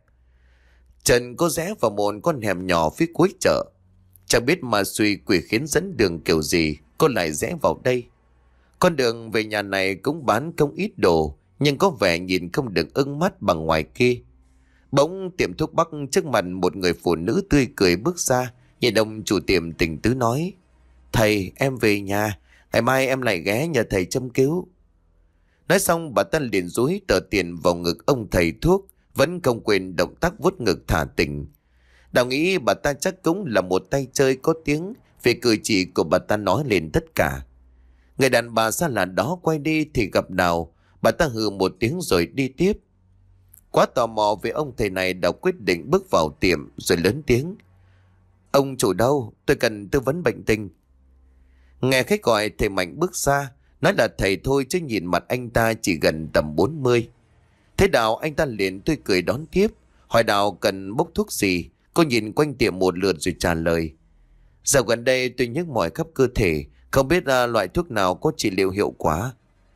Trần cô rẽ vào một con hẻm nhỏ phía cuối chợ. Chẳng biết mà suy quỷ khiến dẫn đường kiểu gì, cô lại rẽ vào đây. Con đường về nhà này cũng bán không ít đồ, nhưng có vẻ nhìn không được ưng mắt bằng ngoài kia. Bỗng tiệm thuốc bắc trước mặt một người phụ nữ tươi cười bước ra, nhìn ông chủ tiệm tình tứ nói: thầy, em về nhà, ngày mai em lại ghé nhờ thầy châm cứu. Nói xong bà ta liền dúi tờ tiền vào ngực ông thầy thuốc, vẫn không quên động tác vuốt ngực thả tình. Đào nghĩ bà ta chắc cũng là một tay chơi có tiếng, vì cử chỉ của bà ta nói lên tất cả. Người đàn bà xa lạ đó quay đi thì gặp Đào. Bà ta hừ một tiếng rồi đi tiếp. Quá tò mò về ông thầy này, Đào quyết định bước vào tiệm rồi lớn tiếng: "Ông chủ đâu? Tôi cần tư vấn bệnh tình." Nghe khách gọi, thầy Mạnh bước ra, nói là thầy thôi chứ nhìn mặt anh ta chỉ gần tầm 40. Thế Đào, anh ta liền tươi cười đón tiếp, hỏi Đào cần bốc thuốc gì. Cô nhìn quanh tiệm một lượt rồi trả lời: "Dạo gần đây tôi nhức mỏi khắp cơ thể, không biết loại thuốc nào có trị liệu hiệu quả."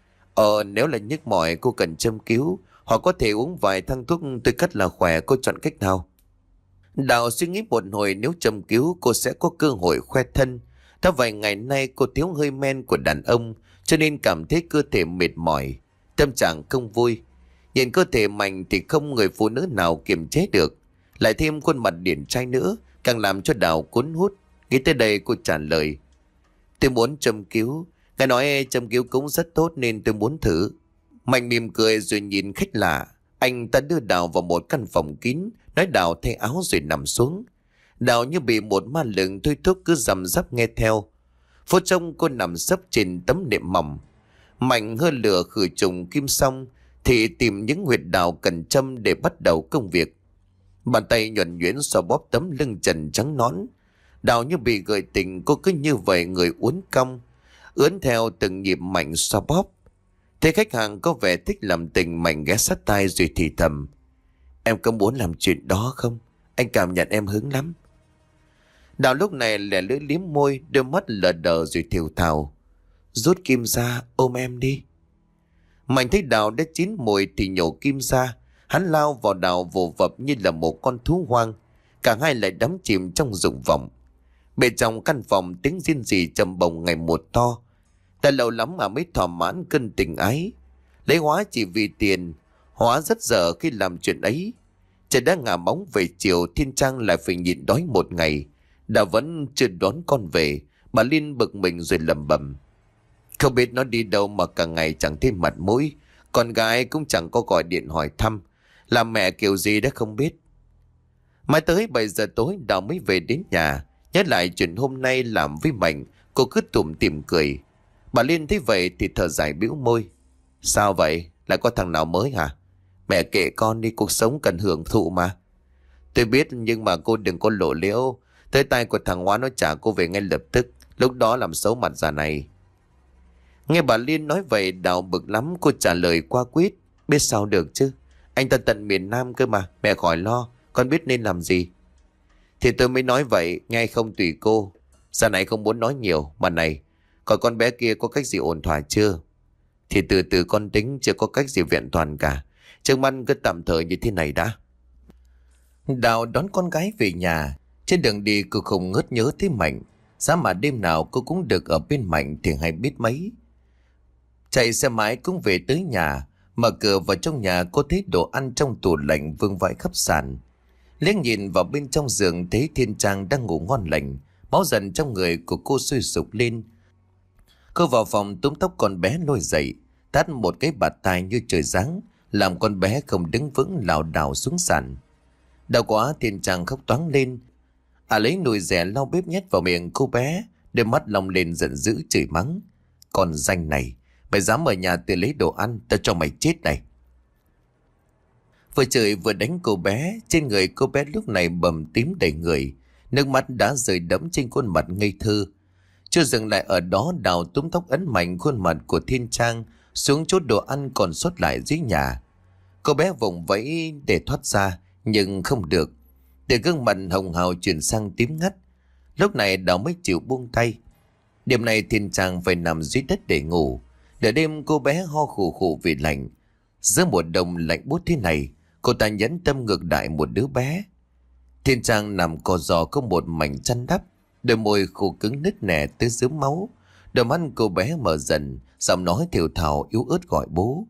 Nếu là nhức mỏi cô cần châm cứu, hoặc có thể uống vài thang thuốc tôi cắt là khỏe, cô chọn cách nào?" Đào suy nghĩ một hồi, nếu châm cứu cô sẽ có cơ hội khoe thân. Đã vài ngày nay cô thiếu hơi men của đàn ông, cho nên cảm thấy cơ thể mệt mỏi, tâm trạng không vui. Nhìn cơ thể Mạnh thì không người phụ nữ nào kiềm chế được, lại thêm khuôn mặt điển trai nữa, càng làm cho Đào cuốn hút. Nghĩ tới đây cô trả lời: "Tôi muốn châm cứu. Ngài nói châm cứu cũng rất tốt nên tôi muốn thử." Mạnh mỉm cười rồi nhìn khách lạ. Anh ta đưa Đào vào một căn phòng kín, nói Đào thay áo rồi nằm xuống. Đào như bị một ma lực thôi thúc cứ răm rắp nghe theo. Phút trông cô nằm sấp trên tấm nệm mỏng. Mạnh hơi lửa khử trùng kim xong thì tìm những huyệt Đào cần châm để bắt đầu công việc. Bàn tay nhuần nhuyễn xoa bóp tấm lưng trần trắng nõn. Đào như bị gợi tình, cô cứ như vậy người uốn cong, ướn theo từng nhịp Mạnh xoa bóp. Thấy khách hàng có vẻ thích làm tình, Mạnh ghé sát tai rồi thì thầm: "Em có muốn làm chuyện đó không? Anh cảm nhận em hứng lắm." Đào lúc này lẻ lưỡi liếm môi, đôi mắt lờ đờ rồi thều thào: "Rút kim ra, ôm em đi." Mạnh thấy Đào đã chín mùi thì nhổ kim ra. Hắn lao vào Đào vồ vập như là một con thú hoang. Cả hai lại đắm chìm trong dục vọng. Bên trong căn phòng tiếng riêng rỉ trầm bồng ngày một to. Đã lâu lắm mà mới thỏa mãn cơn tình ái. Lấy hóa chỉ vì tiền, hóa rất dở khi làm chuyện ấy. Trời đã ngả bóng về chiều, Thiên Trang lại phải nhịn đói một ngày. Đào vẫn chưa đón con về. Bà Liên bực mình rồi lầm bầm: "Không biết nó đi đâu mà cả ngày chẳng thấy mặt mũi. Con gái cũng chẳng có gọi điện hỏi thăm. Làm mẹ kiểu gì đã không biết." Mãi tới 7 giờ tối Đào mới về đến nhà. Nhớ lại chuyện hôm nay làm với Mạnh, cô cứ tủm tỉm cười. Bà Liên thấy vậy thì thở dài bĩu môi: "Sao vậy? Lại có thằng nào mới hả?" "Mẹ kệ con đi, cuộc sống cần hưởng thụ mà." "Tôi biết, nhưng mà cô đừng có lộ liễu. Tới tay của thằng Hóa nó trả cô về ngay lập tức. Lúc đó làm xấu mặt già này." Nghe bà Liên nói vậy Đào bực lắm. Cô trả lời qua quýt: "Biết sao được chứ. Anh ta tận miền Nam cơ mà. Mẹ khỏi lo, con biết nên làm gì." "Thì tôi mới nói vậy, nghe không tùy cô. Giờ này không muốn nói nhiều. Mà này, còn con bé kia có cách gì ổn thỏa chưa?" "Thì từ từ con tính, chưa có cách gì vẹn toàn cả. Trước mắt cứ tạm thời như thế này đã." Đào đón con gái về nhà. Trên đường đi cô không ngớt nhớ tới Mạnh. Giá mà đêm nào cô cũng được ở bên Mạnh thì hay biết mấy. Chạy xe máy cũng về tới nhà. Mở cửa vào trong nhà, cô thấy đồ ăn trong tủ lạnh vương vãi khắp sàn. Liếc nhìn vào bên trong giường thấy Thiên Trang đang ngủ ngon lành. Máu dần trong người của cô sôi sục lên. Cô vào phòng túm tóc con bé lôi dậy, tát một cái bạt tai như trời giáng, làm con bé không đứng vững lảo đảo xuống sàn. Đau quá, Thiên Trang khóc toáng lên. Lấy nồi dẻ lau bếp nhét vào miệng cô bé, đôi mắt long lên giận dữ chửi mắng: "Con danh này, mày dám ở nhà tự lấy đồ ăn, tao cho mày chết này." Vừa chửi vừa đánh cô bé. Trên người cô bé lúc này bầm tím đầy người, nước mắt đã rơi đẫm trên khuôn mặt ngây thơ. Chưa dừng lại ở đó, Đào túm tóc ấn mạnh khuôn mặt của Thiên Trang xuống chốt đồ ăn còn sót lại dưới nhà. Cô bé vùng vẫy để thoát ra nhưng không được. Từ gương mặt hồng hào chuyển sang tím ngắt. Lúc này Đào mới chịu buông tay. Đêm nay Thiên Trang phải nằm dưới đất để ngủ. Nửa đêm cô bé ho khủ khủ vì lạnh. Giữa mùa đông lạnh buốt thế này, cô ta nhẫn tâm ngược đại một đứa bé. Thiên Trang nằm co giò có một mảnh chăn đắp, đôi môi khô cứng nứt nẻ tới rướm máu. Đôi mắt cô bé mở dần, giọng nói thều thào yếu ớt gọi bố.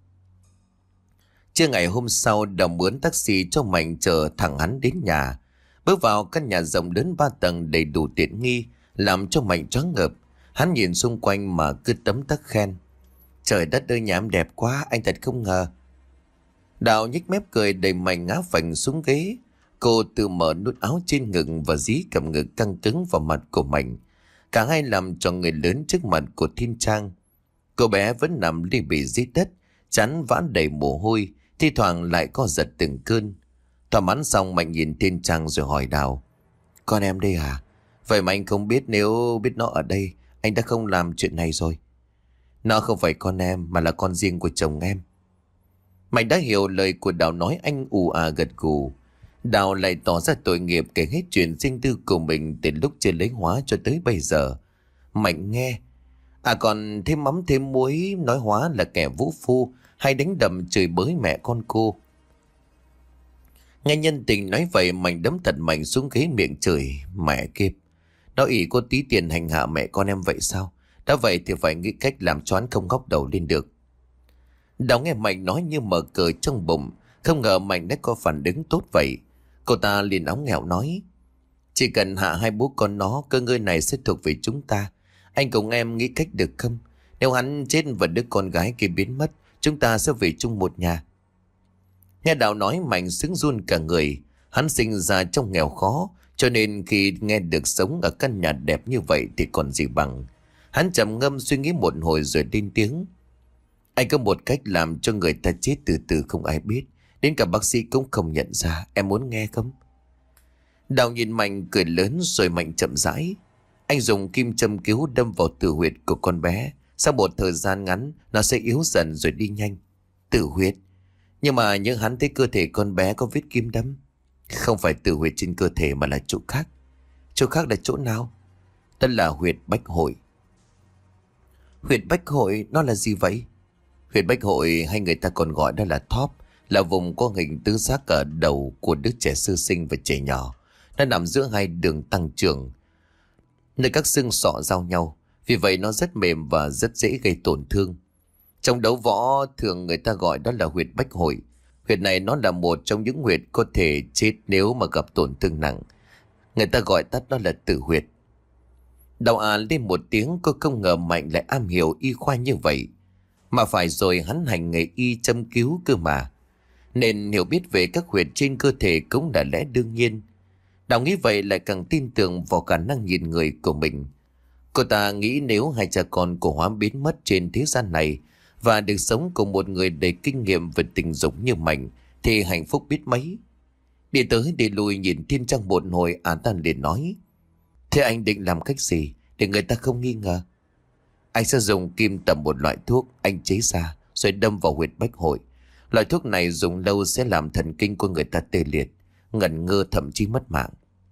Trưa ngày hôm sau, Đào mướn taxi cho Mạnh chở thẳng hắn đến nhà. Bước vào căn nhà rộng lớn 3 tầng đầy đủ tiện nghi, làm cho Mạnh choáng ngợp. Hắn nhìn xung quanh mà cứ tấm tắc khen: "Trời đất ơi, nhà em đẹp quá, anh thật không ngờ." Đào nhếch mép cười đầy Mạnh ngã phành xuống ghế. Cô tự mở nút áo trên ngực và dí cầm ngực căng cứng vào mặt của Mạnh. Cả hai làm cho người lớn trước mặt của Thiên Trang. Cô bé vẫn nằm li bì dưới đất, trán vã đầy mồ hôi, thi thoảng lại co giật từng cơn. Thỏa mãn xong Mạnh nhìn Thiên Trang rồi hỏi Đào: Con em đây à? Vậy mà anh không biết, nếu biết nó ở đây anh đã không làm chuyện này rồi. Nó không phải con em mà là con riêng của chồng em. Mạnh đã hiểu lời của Đào nói, anh ù à gật gù. Đào lại tỏ ra tội nghiệp kể hết chuyện riêng tư của mình từ lúc chưa lấy Hóa cho tới bây giờ. Mạnh nghe, còn thêm mắm thêm muối, nói Hóa là kẻ vũ phu hay đánh đập chửi bới mẹ con cô. Nghe nhân tình nói vậy, Mạnh đấm thật mạnh xuống ghế miệng chửi: Mẹ kiếp, nó ỷ có tí tiền hành hạ mẹ con em vậy sao? Đã vậy thì phải nghĩ cách làm cho hắn không ngóc đầu lên được. Đào nghe Mạnh nói như mở cờ trong bụng, không ngờ Mạnh đã có phản ứng tốt vậy. Cô ta liền óng nghẹo nói: Chỉ cần hạ hai bố con nó, cơ ngơi này sẽ thuộc về chúng ta. Anh cùng em nghĩ cách được không? Nếu hắn chết và đứa con gái kia biến mất, chúng ta sẽ về chung một nhà. Nghe Đào nói, Mạnh sững run cả người. Hắn sinh ra trong nghèo khó, cho nên khi nghe được sống ở căn nhà đẹp như vậy thì còn gì bằng. Hắn trầm ngâm suy nghĩ một hồi rồi lên tiếng: Anh có một cách làm cho người ta chết từ từ không ai biết, đến cả bác sĩ cũng không nhận ra. Em muốn nghe không? Đào nhìn Mạnh cười lớn rồi Mạnh chậm rãi: Anh dùng kim châm cứu đâm vào tử huyệt của con bé. Sau một thời gian ngắn nó sẽ yếu dần rồi đi nhanh. Tử huyệt? Nhưng mà nhớ hắn thấy cơ thể con bé có vết kim đâm. Không phải tử huyệt trên cơ thể mà là chỗ khác. Chỗ khác là chỗ nào? Đó là huyệt bách hội. Huyệt bách hội nó là gì vậy? Huyệt bách hội hay người ta còn gọi đó là thóp, là vùng có hình tứ giác ở đầu của đứa trẻ sơ sinh và trẻ nhỏ. Nó nằm giữa hai đường tăng trưởng, nơi các xương sọ giao nhau. Vì vậy nó rất mềm và rất dễ gây tổn thương. Trong đấu võ thường người ta gọi đó là huyệt bách hội. Huyệt này nó là một trong những huyệt có thể chết nếu mà gặp tổn thương nặng. Người ta gọi tắt đó là tử huyệt. Đào lên một tiếng, cô không ngờ Mạnh lại am hiểu y khoa như vậy. Mà phải rồi, hắn hành nghề y châm cứu cơ mà, nên hiểu biết về các huyệt trên cơ thể cũng là lẽ đương nhiên. Đào nghĩ vậy lại càng tin tưởng vào khả năng nhìn người của mình. Cô ta nghĩ nếu hai cha con của Hóa biến mất trên thế gian này và được sống cùng một người đầy kinh nghiệm về tình dục như Mạnh thì hạnh phúc biết mấy. Đi tới đi lui nhìn Thiên Trang một hồi, ta liền nói: Thế anh định làm cách gì để người ta không nghi ngờ? Anh sẽ dùng kim tầm một loại thuốc anh chế ra rồi đâm vào huyệt bách hội. Loại thuốc này dùng lâu sẽ làm thần kinh của người ta tê liệt, ngẩn ngơ, thậm chí mất mạng.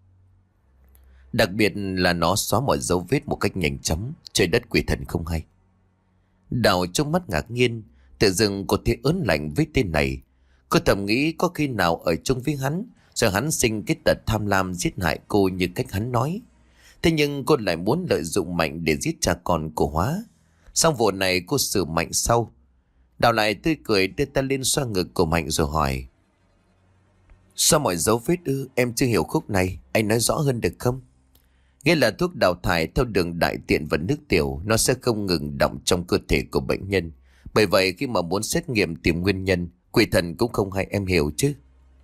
Đặc biệt là nó xóa mọi dấu vết một cách nhanh chóng, trời đất quỷ thần không hay. Đào trong mắt ngạc nhiên, tự dưng cô thấy ớn lạnh với tên này. Cô thầm nghĩ có khi nào ở chung với hắn rồi hắn sinh cái tật tham lam giết hại cô như cách hắn nói. Thế nhưng cô lại muốn lợi dụng Mạnh để giết cha con của Hóa. Xong vụ này cô xử Mạnh sau. Đào lại tươi cười đưa tay lên xoa ngực của Mạnh rồi hỏi: Sao mọi dấu vết ư? Em chưa hiểu khúc này, anh nói rõ hơn được không? Nghĩa là thuốc đào thải theo đường đại tiện và nước tiểu, nó sẽ không ngừng đọng trong cơ thể của bệnh nhân. Bởi vậy khi mà muốn xét nghiệm tìm nguyên nhân, quỷ thần cũng không hay, em hiểu chứ?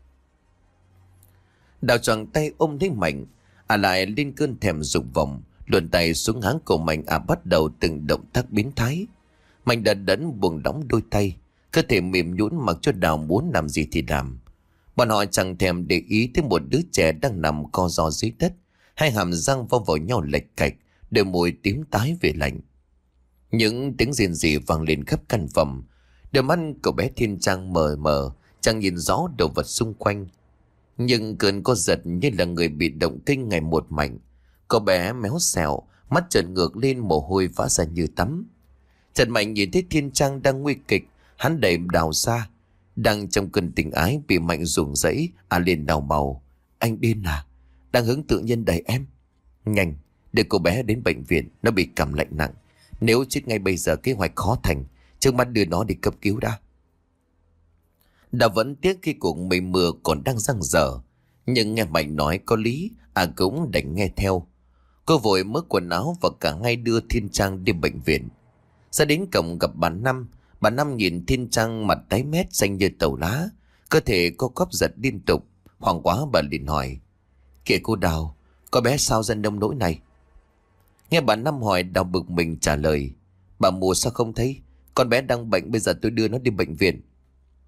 Đào choàng tay ôm lấy Mạnh, lại lên cơn thèm dục vọng, luồn tay xuống háng cổ Mạnh, bắt đầu từng động tác biến thái. Mạnh đần đẫn buông đóng đôi tay, cơ thể mềm nhũn mặc cho Đào muốn làm gì thì làm. Bọn họ chẳng thèm để ý tới một đứa trẻ đang nằm co ro dưới đất, hai hàm răng vong vào nhau lệch cạch, đôi môi tím tái về lạnh. Những tiếng rên rỉ vang lên khắp căn phòng. Đôi mắt của bé Thiên Trang mờ mờ, chẳng nhìn rõ đồ vật xung quanh. Nhưng cơn co giật như là người bị động kinh ngày một mạnh. Cô bé méo xẹo, mắt trợn ngược lên, mồ hôi vã ra như tắm. Trần Mạnh nhìn thấy Thiên Trang đang nguy kịch, hắn đẩy Đào ra. Đang trong cơn tình ái bị Mạnh ruồng rẫy, liền đào màu: Anh điên à? Đang hứng tự nhiên đẩy em. Nhanh, đưa cô bé đến bệnh viện, nó bị cảm lạnh nặng. Nếu chết ngay bây giờ kế hoạch khó thành, trước mắt đưa nó đi cấp cứu đã. Đào vẫn tiếc khi cuộc mây mưa còn đang giăng dở, nhưng nghe Mạnh nói có lý, cũng đành nghe theo. Cô vội mớ quần áo và cả hai đưa Thiên Trang đi bệnh viện. Ra đến cổng gặp bà Năm. Bà Năm nhìn Thiên Trang mặt tái mét xanh như tàu lá, cơ thể co quắp giật liên tục. Hoảng quá bà liền hỏi: Kìa cô Đào, có bé sao ra nông nỗi này? Nghe bà Năm hỏi, Đào bực mình trả lời: Bà mùa sao không thấy? Con bé đang bệnh, bây giờ tôi đưa nó đi bệnh viện.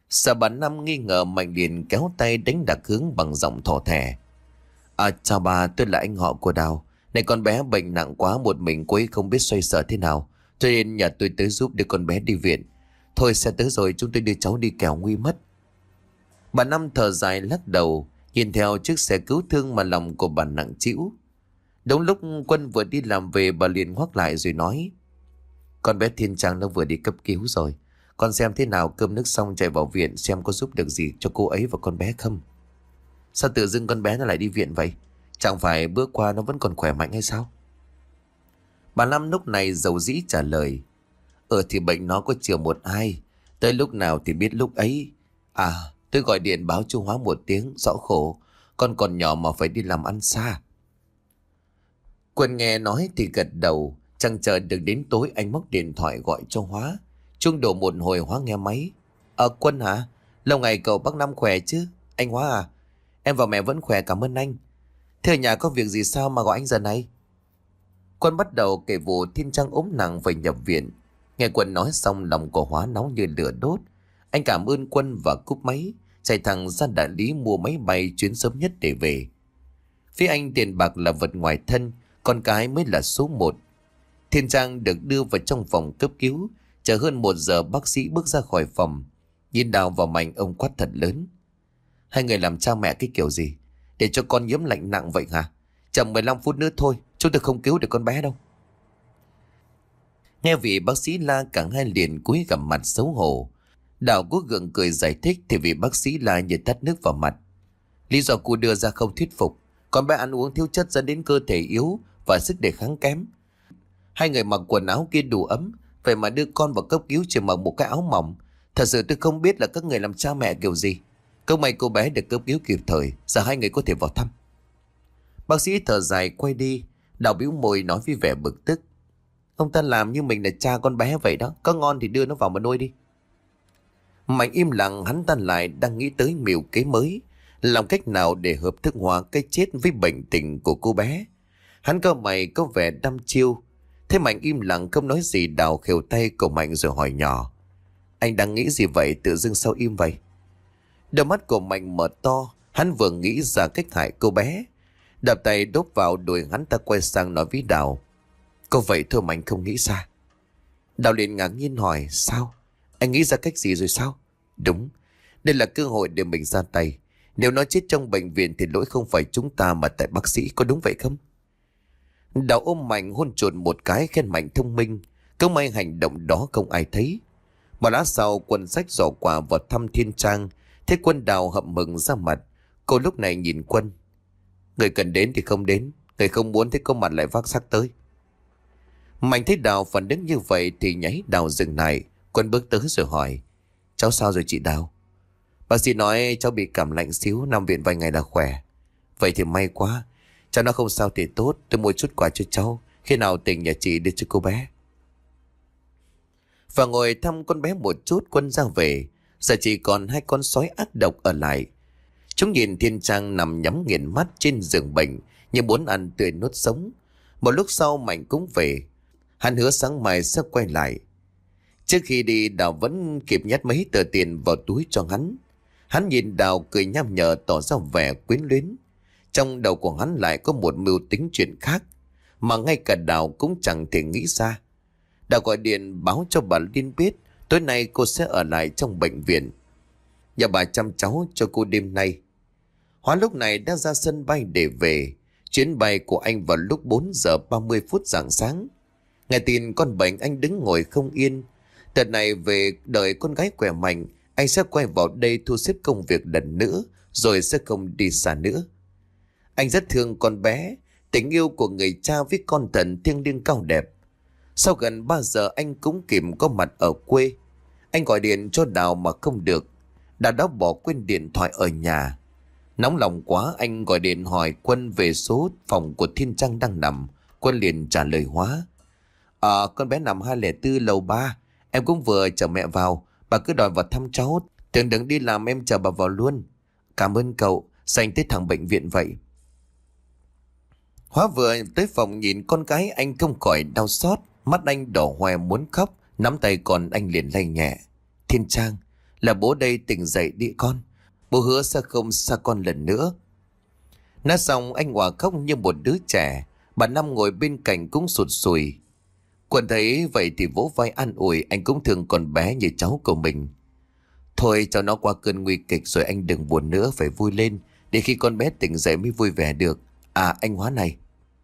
Sợ bà Năm nghi ngờ, Mạnh liền kéo tay đánh đặc hướng bằng giọng thỏ thẻ. Chào bà, tôi là anh họ của Đào. Này con bé bệnh nặng quá, một mình cô ấy không biết xoay sở thế nào, cho nên nhờ tôi tới giúp đưa con bé đi viện. Thôi xe tới rồi, chúng tôi đưa cháu đi kẻo nguy mất. Bà Năm thở dài lắc đầu, nhìn theo chiếc xe cứu thương mà lòng của bà nặng trĩu. Đúng lúc Quân vừa đi làm về, bà liền ngoắc lại rồi nói: Con bé Thiên Trang nó vừa đi cấp cứu rồi. Con xem thế nào, cơm nước xong chạy vào viện xem có giúp được gì cho cô ấy và con bé không. Sao tự dưng con bé nó lại đi viện vậy? Chẳng phải bữa qua nó vẫn còn khỏe mạnh hay sao? Bà Năm lúc này dầu dĩ trả lời: Thì bệnh nó có chiều một hai, tới lúc nào thì biết lúc ấy. Tôi gọi điện báo chú Hóa một tiếng, rõ khổ, con còn nhỏ mà phải đi làm ăn xa. Quân nghe nói thì gật đầu. Chẳng chờ được đến tối, anh móc điện thoại gọi cho Hóa. Chuông đổ một hồi, Hóa nghe máy. Quân hả? Lâu ngày cậu bác Năm khỏe chứ? Anh Hóa à? Em và mẹ vẫn khỏe, cảm ơn anh. Thế ở nhà có việc gì sao mà gọi anh giờ này? Quân bắt đầu kể vụ Thiên Trang ốm nặng phải nhập viện. Nghe Quân nói xong, lòng của Hóa nóng như lửa đốt. Anh cảm ơn Quân và cúp máy, chạy thẳng ra đại lý mua máy bay chuyến sớm nhất để về. Phía anh, tiền bạc là vật ngoài thân, con cái mới là số một. Thiên Trang được đưa vào trong phòng cấp cứu. Chờ hơn 1 giờ, bác sĩ bước ra khỏi phòng. Nhìn Đào và Mạnh, ông quát thật lớn: Hai người làm cha mẹ cái kiểu gì để cho con nhiễm lạnh nặng vậy hả? Chậm 15 phút nữa thôi, chúng tôi không cứu được con bé đâu. Nghe vị bác sĩ la, cả hai liền cúi gằm mặt xấu hổ. Đào cố gượng cười giải thích thì vị bác sĩ la như tát nước vào mặt. Lý do cô đưa ra không thuyết phục. Con bé ăn uống thiếu chất dẫn đến cơ thể yếu và sức đề kháng kém. Hai người mặc quần áo kia đủ ấm, vậy mà đưa con vào cấp cứu chỉ mặc một cái áo mỏng. Thật sự tôi không biết là các người làm cha mẹ kiểu gì. Câu may cô bé được cấp cứu kịp thời, giờ hai người có thể vào thăm. Bác sĩ thở dài quay đi. Đào bĩu môi nói với vẻ bực tức: Ông ta làm như mình là cha con bé vậy đó, có ngon thì đưa nó vào mà nuôi đi. Mạnh im lặng, hắn ta lại đang nghĩ tới mưu kế mới, làm cách nào để hợp thức hóa cái chết với bệnh tình của cô bé. Hắn cau mày có vẻ đăm chiêu. Thế Mạnh im lặng không nói gì. Đào khều tay của Mạnh rồi hỏi nhỏ: Anh đang nghĩ gì vậy, tự dưng sao im vậy? Đôi mắt của Mạnh mở to. Hắn vừa nghĩ ra cách hại cô bé. Đập tay đốt vào đùi, hắn ta quay sang nói với Đào: Có vậy thôi mà anh không nghĩ ra? Đào liền ngạc nhiên hỏi: Sao? Anh nghĩ ra cách gì rồi sao? Đúng, đây là cơ hội để mình ra tay. Nếu nó chết trong bệnh viện thì lỗi không phải chúng ta mà tại bác sĩ, có đúng vậy không? Đào ôm Mạnh hôn trộn một cái, khen Mạnh thông minh. Không may hành động đó không ai thấy. Một lát sau, Quân xách giỏ quà vào thăm Thiên Trang. Thế Quân Đào hậm hực ra mặt. Cô lúc này nhìn Quân: Người cần đến thì không đến, người không muốn thì có mặt lại vác xác tới. Mạnh thấy Đào phản ứng như vậy thì nháy Đào dừng lại. Quân bước tới rồi hỏi: Cháu sao rồi chị Đào? Bác sĩ nói cháu bị cảm lạnh xíu, nằm viện vài ngày là khỏe. Vậy thì may quá, cháu nó không sao thì tốt. Tôi mua chút quà cho cháu, khi nào tỉnh nhà chị đưa cho cô bé. Và ngồi thăm con bé một chút, Quân ra về. Giờ chỉ còn hai con sói ác độc ở lại. Chúng nhìn Thiên Trang nằm nhắm nghiền mắt trên giường bệnh, như muốn ăn tươi nuốt sống. Một lúc sau Mạnh cũng về. Hắn hứa sáng mai sẽ quay lại. Trước khi đi, Đào vẫn kịp nhét mấy tờ tiền vào túi cho hắn. Hắn nhìn Đào cười nham nhở, tỏ ra vẻ quyến luyến. Trong đầu của hắn lại có một mưu tính chuyện khác mà ngay cả Đào cũng chẳng thể nghĩ ra. Đào gọi điện báo cho bà Liên biết tối nay cô sẽ ở lại trong bệnh viện. Nhờ bà chăm cháu cho cô đêm nay. Hóa lúc này đã ra sân bay để về. Chuyến bay của anh vào lúc 4 giờ 30 phút rạng sáng. Nghe tin con bệnh, anh đứng ngồi không yên. Đợt này về đợi con gái khỏe mạnh, anh sẽ quay vào đây thu xếp công việc lần nữa, rồi sẽ không đi xa nữa. Anh rất thương con bé. Tình yêu của người cha với con thần thiêng liêng cao đẹp. Sau gần 3 giờ anh cũng kịp có mặt ở quê. Anh gọi điện cho Đào mà không được. Đào đã bỏ quên điện thoại ở nhà. Nóng lòng quá, anh gọi điện hỏi Quân về số phòng của Thiên Trang đang nằm. Quân liền trả lời Hóa: Con bé nằm 204 lầu 3. Em cũng vừa chở mẹ vào. Bà cứ đòi vào thăm cháu, tưởng đừng đi làm em chờ bà vào luôn. Cảm ơn cậu, dành tới thẳng bệnh viện vậy. Hóa vừa tới phòng nhìn con gái, anh không khỏi đau xót. Mắt anh đỏ hoe muốn khóc, nắm tay con anh liền lay nhẹ: Thiên Trang, Là bố đây, tỉnh dậy đi con. Bố hứa sẽ không xa con lần nữa. Nói xong anh Hòa khóc như một đứa trẻ. Bà Năm ngồi bên cạnh cũng sụt sùi. Quân thấy vậy thì vỗ vai an ủi, anh cũng thương con bé như cháu của mình. Thôi cho nó qua cơn nguy kịch rồi, anh đừng buồn nữa, phải vui lên. Để khi con bé tỉnh dậy mới vui vẻ được. À anh Hóa này.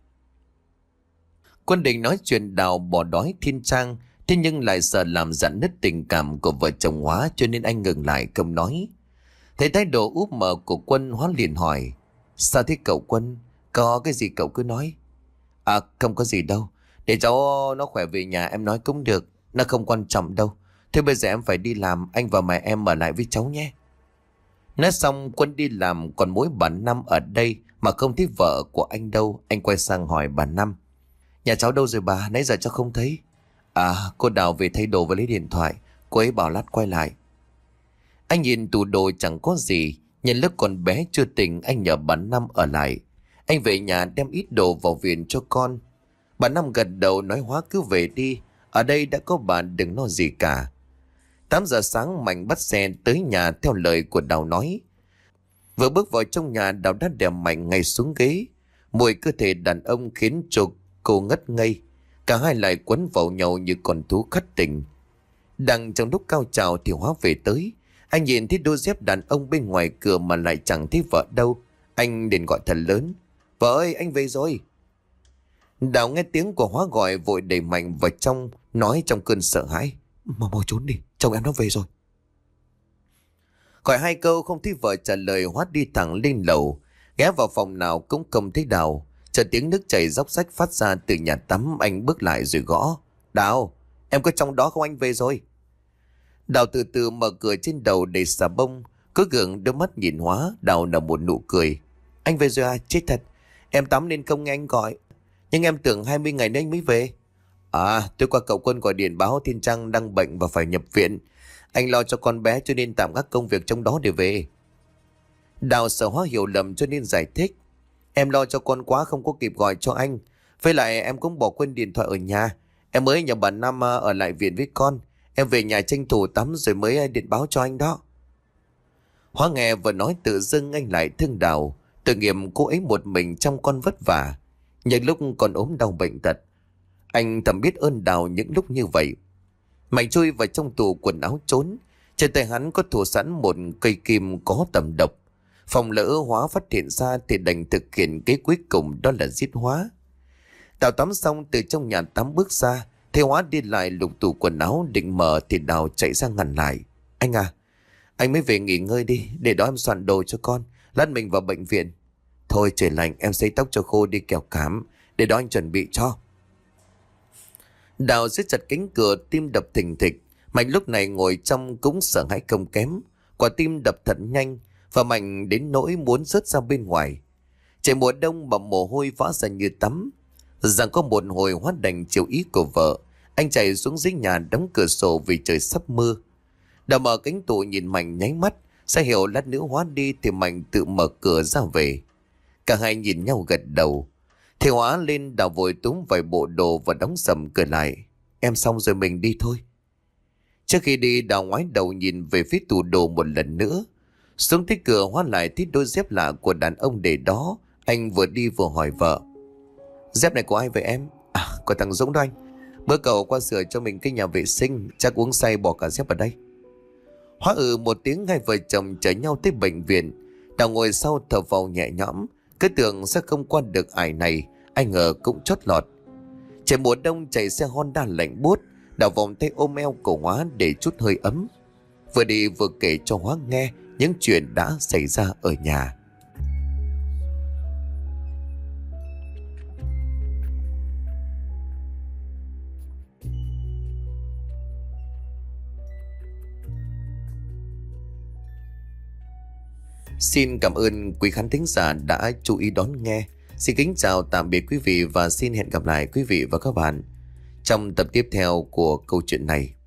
Quân định nói chuyện Đào bỏ đói Thiên Trang, thế nhưng lại sợ làm rạn nứt tình cảm của vợ chồng Hóa, cho nên anh ngừng lại không nói. Thấy thái độ úp mở của Quân, Hóa liền hỏi: Sao thế cậu Quân? Có cái gì cậu cứ nói. À không có gì đâu. Để cháu nó khỏe về nhà em nói cũng được. Nó không quan trọng đâu. Thế bây giờ em phải đi làm, anh và mẹ em ở lại với cháu nhé. Nói xong Quân đi làm, còn mỗi bà Năm ở đây mà không thấy vợ của anh đâu. Anh quay sang hỏi bà Năm: Nhà cháu đâu rồi bà? Nãy giờ cháu không thấy. À cô Đào về thay đồ và lấy điện thoại. Cô ấy bảo lát quay lại. Anh nhìn tủ đồ chẳng có gì. Nhân lúc con bé chưa tỉnh, anh nhờ bà Năm ở lại. Anh về nhà đem ít đồ vào viện cho con. Bà Năm gật đầu nói: Hóa cứ về đi. Ở đây đã có bà, đừng lo gì cả. 8 giờ sáng Mạnh bắt xe tới nhà theo lời của Đào nói. Vừa bước vào trong nhà, Đào đã đè Mạnh ngay xuống ghế. Mùi cơ thể đàn ông khiến cho cô ngất ngây. Cả hai lại quấn vào nhau như con thú khát tình. Đang trong lúc cao trào thì Hóa về tới. Anh nhìn thấy đôi dép đàn ông bên ngoài cửa mà lại chẳng thấy vợ đâu. Anh liền gọi thật lớn: Vợ ơi, anh về rồi. Đào nghe tiếng của Hóa gọi vội đẩy Mạnh vào trong, nói trong cơn sợ hãi: Mau trốn đi, chồng em nó về rồi. Gọi 2 câu không thấy vợ trả lời, Hóa đi thẳng lên lầu. Ghé vào phòng nào cũng không thấy Đào. Chợt tiếng nước chảy róc rách phát ra từ nhà tắm. Anh bước lại rồi gõ: Đào, em có trong đó không, anh về rồi. Đào từ từ mở cửa trên đầu đầy xà bông, cứ gượng đôi mắt nhìn Hóa. Đào nở một nụ cười: Anh về rồi à? Chết thật, em tắm nên không nghe anh gọi. Nhưng em tưởng 20 ngày nữa anh mới về. À, tôi qua cậu Quân gọi điện báo Thiên Trang đang bệnh và phải nhập viện. Anh lo cho con bé cho nên tạm gác công việc trong đó để về. Đào sợ Hóa hiểu lầm cho nên giải thích: Em lo cho con quá không có kịp gọi cho anh. Với lại em cũng bỏ quên điện thoại ở nhà. Em mới nhờ bà Năm ở lại viện với con. Em về nhà tranh thủ tắm rồi mới điện báo cho anh đó. Hóa nghe vừa nói tự dưng anh lại thương Đào. Tội nghiệp cô ấy một mình trong con vất vả, những lúc còn ốm đau bệnh tật. Anh thầm biết ơn Đào những lúc như vậy. Mạnh chui vào trong tủ quần áo trốn. Trên tay hắn có thủ sẵn một cây kim có tầm độc. Phòng lỡ Hóa phát hiện ra thì đành thực hiện cái cuối cùng, đó là giết Hóa. Đào tắm xong từ trong nhà tắm bước ra, thấy Hóa đi lại lục tủ quần áo định mở thì Đào chạy ra ngăn lại: Anh à, anh mới về nghỉ ngơi đi, để đó em soạn đồ cho con, lát mình vào bệnh viện. Thôi trời lạnh, em sấy tóc cho khô đi kẻo cảm, để đó anh chuẩn bị cho. Đào siết chặt cánh cửa, tim đập thình thịch. Mạnh lúc này ngồi trong cũng sợ hãi không kém. Quả tim đập thật nhanh và Mạnh đến nỗi muốn rớt ra bên ngoài. Trời mùa đông mà mồ hôi vã ra như tắm. Rằng có một hồi Hóa đành chiều ý của vợ. Anh chạy xuống dưới nhà đóng cửa sổ vì trời sắp mưa. Đào mở cánh tủ nhìn Mạnh nháy mắt, sẽ hiểu lát nữa Hóa đi thì Mạnh tự mở cửa ra về. Cả hai nhìn nhau gật đầu. Thì Hóa lên, Đào vội túm vài bộ đồ và đóng sầm cửa lại: Em xong rồi, mình đi thôi. Trước khi đi, Đào ngoái đầu nhìn về phía tủ đồ một lần nữa. Xuống tới cửa, Hóa lại thấy đôi dép lạ của đàn ông để đó. Anh vừa đi vừa hỏi vợ: Dép này của ai vậy em? À, của thằng Dũng đó anh. Bữa cậu qua sửa cho mình cái nhà vệ sinh, chắc uống say bỏ cả dép ở đây. Hóa một tiếng, hai vợ chồng chở nhau tới bệnh viện. Đào ngồi sau thở phào nhẹ nhõm, cứ tưởng sẽ không qua được ải này, ai ngờ cũng chót lọt. Trời mùa đông chạy xe Honda lạnh buốt. Đào vòng tay ôm eo của Hóa để chút hơi ấm, vừa đi vừa kể cho Hóa nghe những chuyện đã xảy ra ở nhà. Xin cảm ơn quý khán thính giả đã chú ý đón nghe. Xin kính chào tạm biệt quý vị và xin hẹn gặp lại quý vị và các bạn trong tập tiếp theo của câu chuyện này.